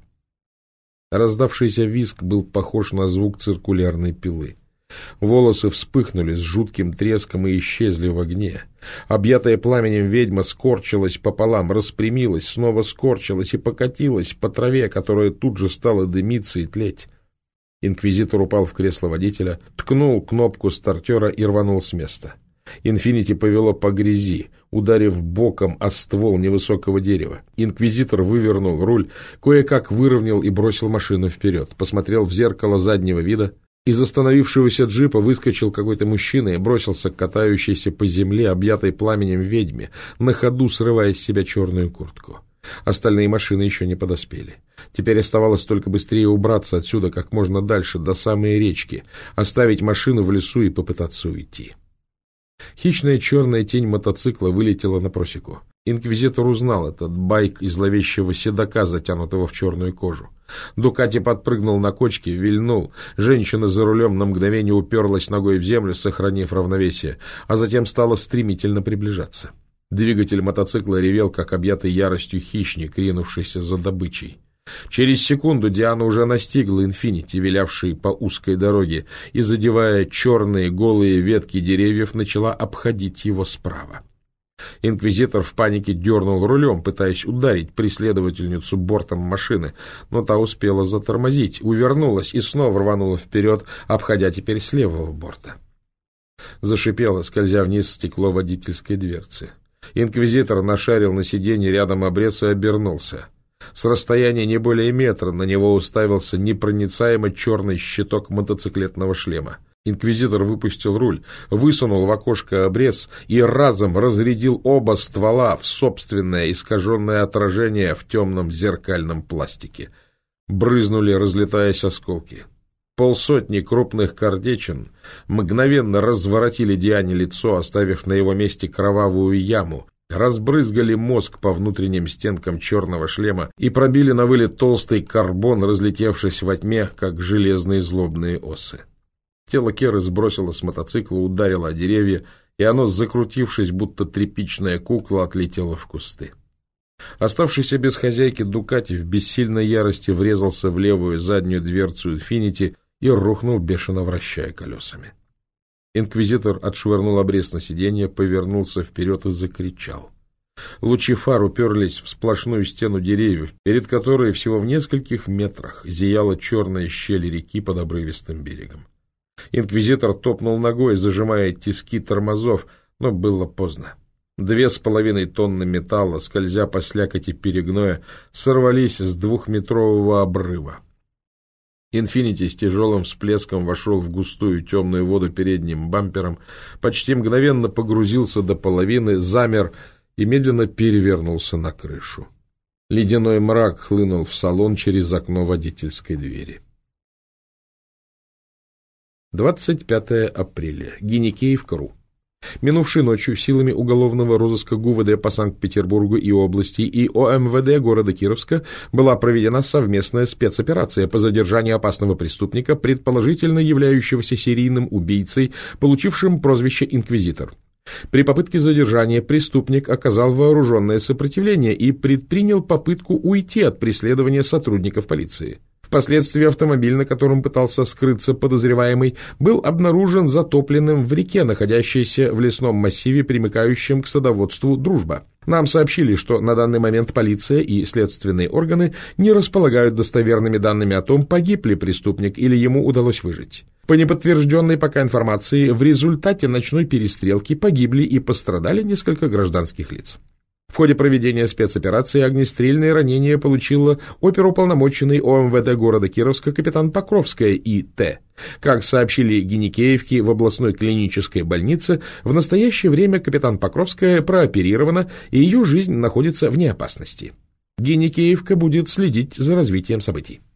Раздавшийся визг был похож на звук циркулярной пилы. Волосы вспыхнули с жутким треском и исчезли в огне. Объятая пламенем ведьма скорчилась пополам, распрямилась, снова скорчилась и покатилась по траве, которая тут же стала дымиться и тлеть. Инквизитор упал в кресло водителя, ткнул кнопку стартера и рванул с места. «Инфинити» повело по грязи, ударив боком о ствол невысокого дерева. Инквизитор вывернул руль, кое-как выровнял и бросил машину вперед. Посмотрел в зеркало заднего вида. Из остановившегося джипа выскочил какой-то мужчина и бросился к катающейся по земле, объятой пламенем ведьме, на ходу срывая с себя черную куртку. Остальные машины еще не подоспели. Теперь оставалось только быстрее убраться отсюда как можно дальше, до самой речки, оставить машину в лесу и попытаться уйти. Хищная черная тень мотоцикла вылетела на просеку. Инквизитор узнал этот байк из зловещего седока, затянутого в черную кожу. Дукати подпрыгнул на кочке, вильнул. Женщина за рулем на мгновение уперлась ногой в землю, сохранив равновесие, а затем стала стремительно приближаться. Двигатель мотоцикла ревел, как объятый яростью хищник, ринувшийся за добычей. Через секунду Диана уже настигла «Инфинити», вилявший по узкой дороге, и, задевая черные голые ветки деревьев, начала обходить его справа. Инквизитор в панике дернул рулем, пытаясь ударить преследовательницу бортом машины, но та успела затормозить, увернулась и снова рванула вперед, обходя теперь с левого борта. Зашипело, скользя вниз, стекло водительской дверцы. Инквизитор нашарил на сиденье рядом обрез и обернулся. С расстояния не более метра на него уставился непроницаемо черный щиток мотоциклетного шлема. Инквизитор выпустил руль, высунул в окошко обрез и разом разрядил оба ствола в собственное искаженное отражение в темном зеркальном пластике. Брызнули, разлетаясь осколки. 50 крупных картечин мгновенно разворотили Диане лицо, оставив на его месте кровавую яму, разбрызгали мозг по внутренним стенкам черного шлема и пробили на вылет толстый карбон, разлетевшись во тьме, как железные злобные осы. Тело Керы сбросило с мотоцикла, ударило о деревья, и оно, закрутившись, будто тряпичная кукла, отлетело в кусты. Оставшийся без хозяйки Дукати в бессильной ярости врезался в левую заднюю дверцу «Инфинити» и рухнул, бешено вращая колесами. Инквизитор отшвырнул обрез на сиденье, повернулся вперед и закричал. Лучи фар уперлись в сплошную стену деревьев, перед которой всего в нескольких метрах зияла черная щель реки под обрывистым берегом. Инквизитор топнул ногой, зажимая тиски тормозов, но было поздно. 2,5 тонны металла, скользя по слякоти перегноя, сорвались с 2-метрового обрыва. «Инфинити» с тяжелым всплеском вошел в густую темную воду передним бампером, почти мгновенно погрузился до половины, замер и медленно перевернулся на крышу. Ледяной мрак хлынул в салон через окно водительской двери. 25 апреля. Гиникеев-Кру. Минувшей ночью силами уголовного розыска ГУВД по Санкт-Петербургу и области и ОМВД города Кировска была проведена совместная спецоперация по задержанию опасного преступника, предположительно являющегося серийным убийцей, получившим прозвище «Инквизитор». При попытке задержания преступник оказал вооруженное сопротивление и предпринял попытку уйти от преследования сотрудников полиции. В Впоследствии автомобиль, на котором пытался скрыться подозреваемый, был обнаружен затопленным в реке, находящейся в лесном массиве, примыкающем к садоводству «Дружба». Нам сообщили, что на данный момент полиция и следственные органы не располагают достоверными данными о том, погиб ли преступник или ему удалось выжить. По неподтвержденной пока информации, в результате ночной перестрелки погибли и пострадали несколько гражданских лиц. В ходе проведения спецоперации огнестрельные ранения получила оперуполномоченный ОМВД города Кировска капитан Покровская И.Т. Как сообщили Гинекеевки в областной клинической больнице, в настоящее время капитан Покровская прооперирована, и ее жизнь находится вне опасности. Гинекеевка будет следить за развитием событий.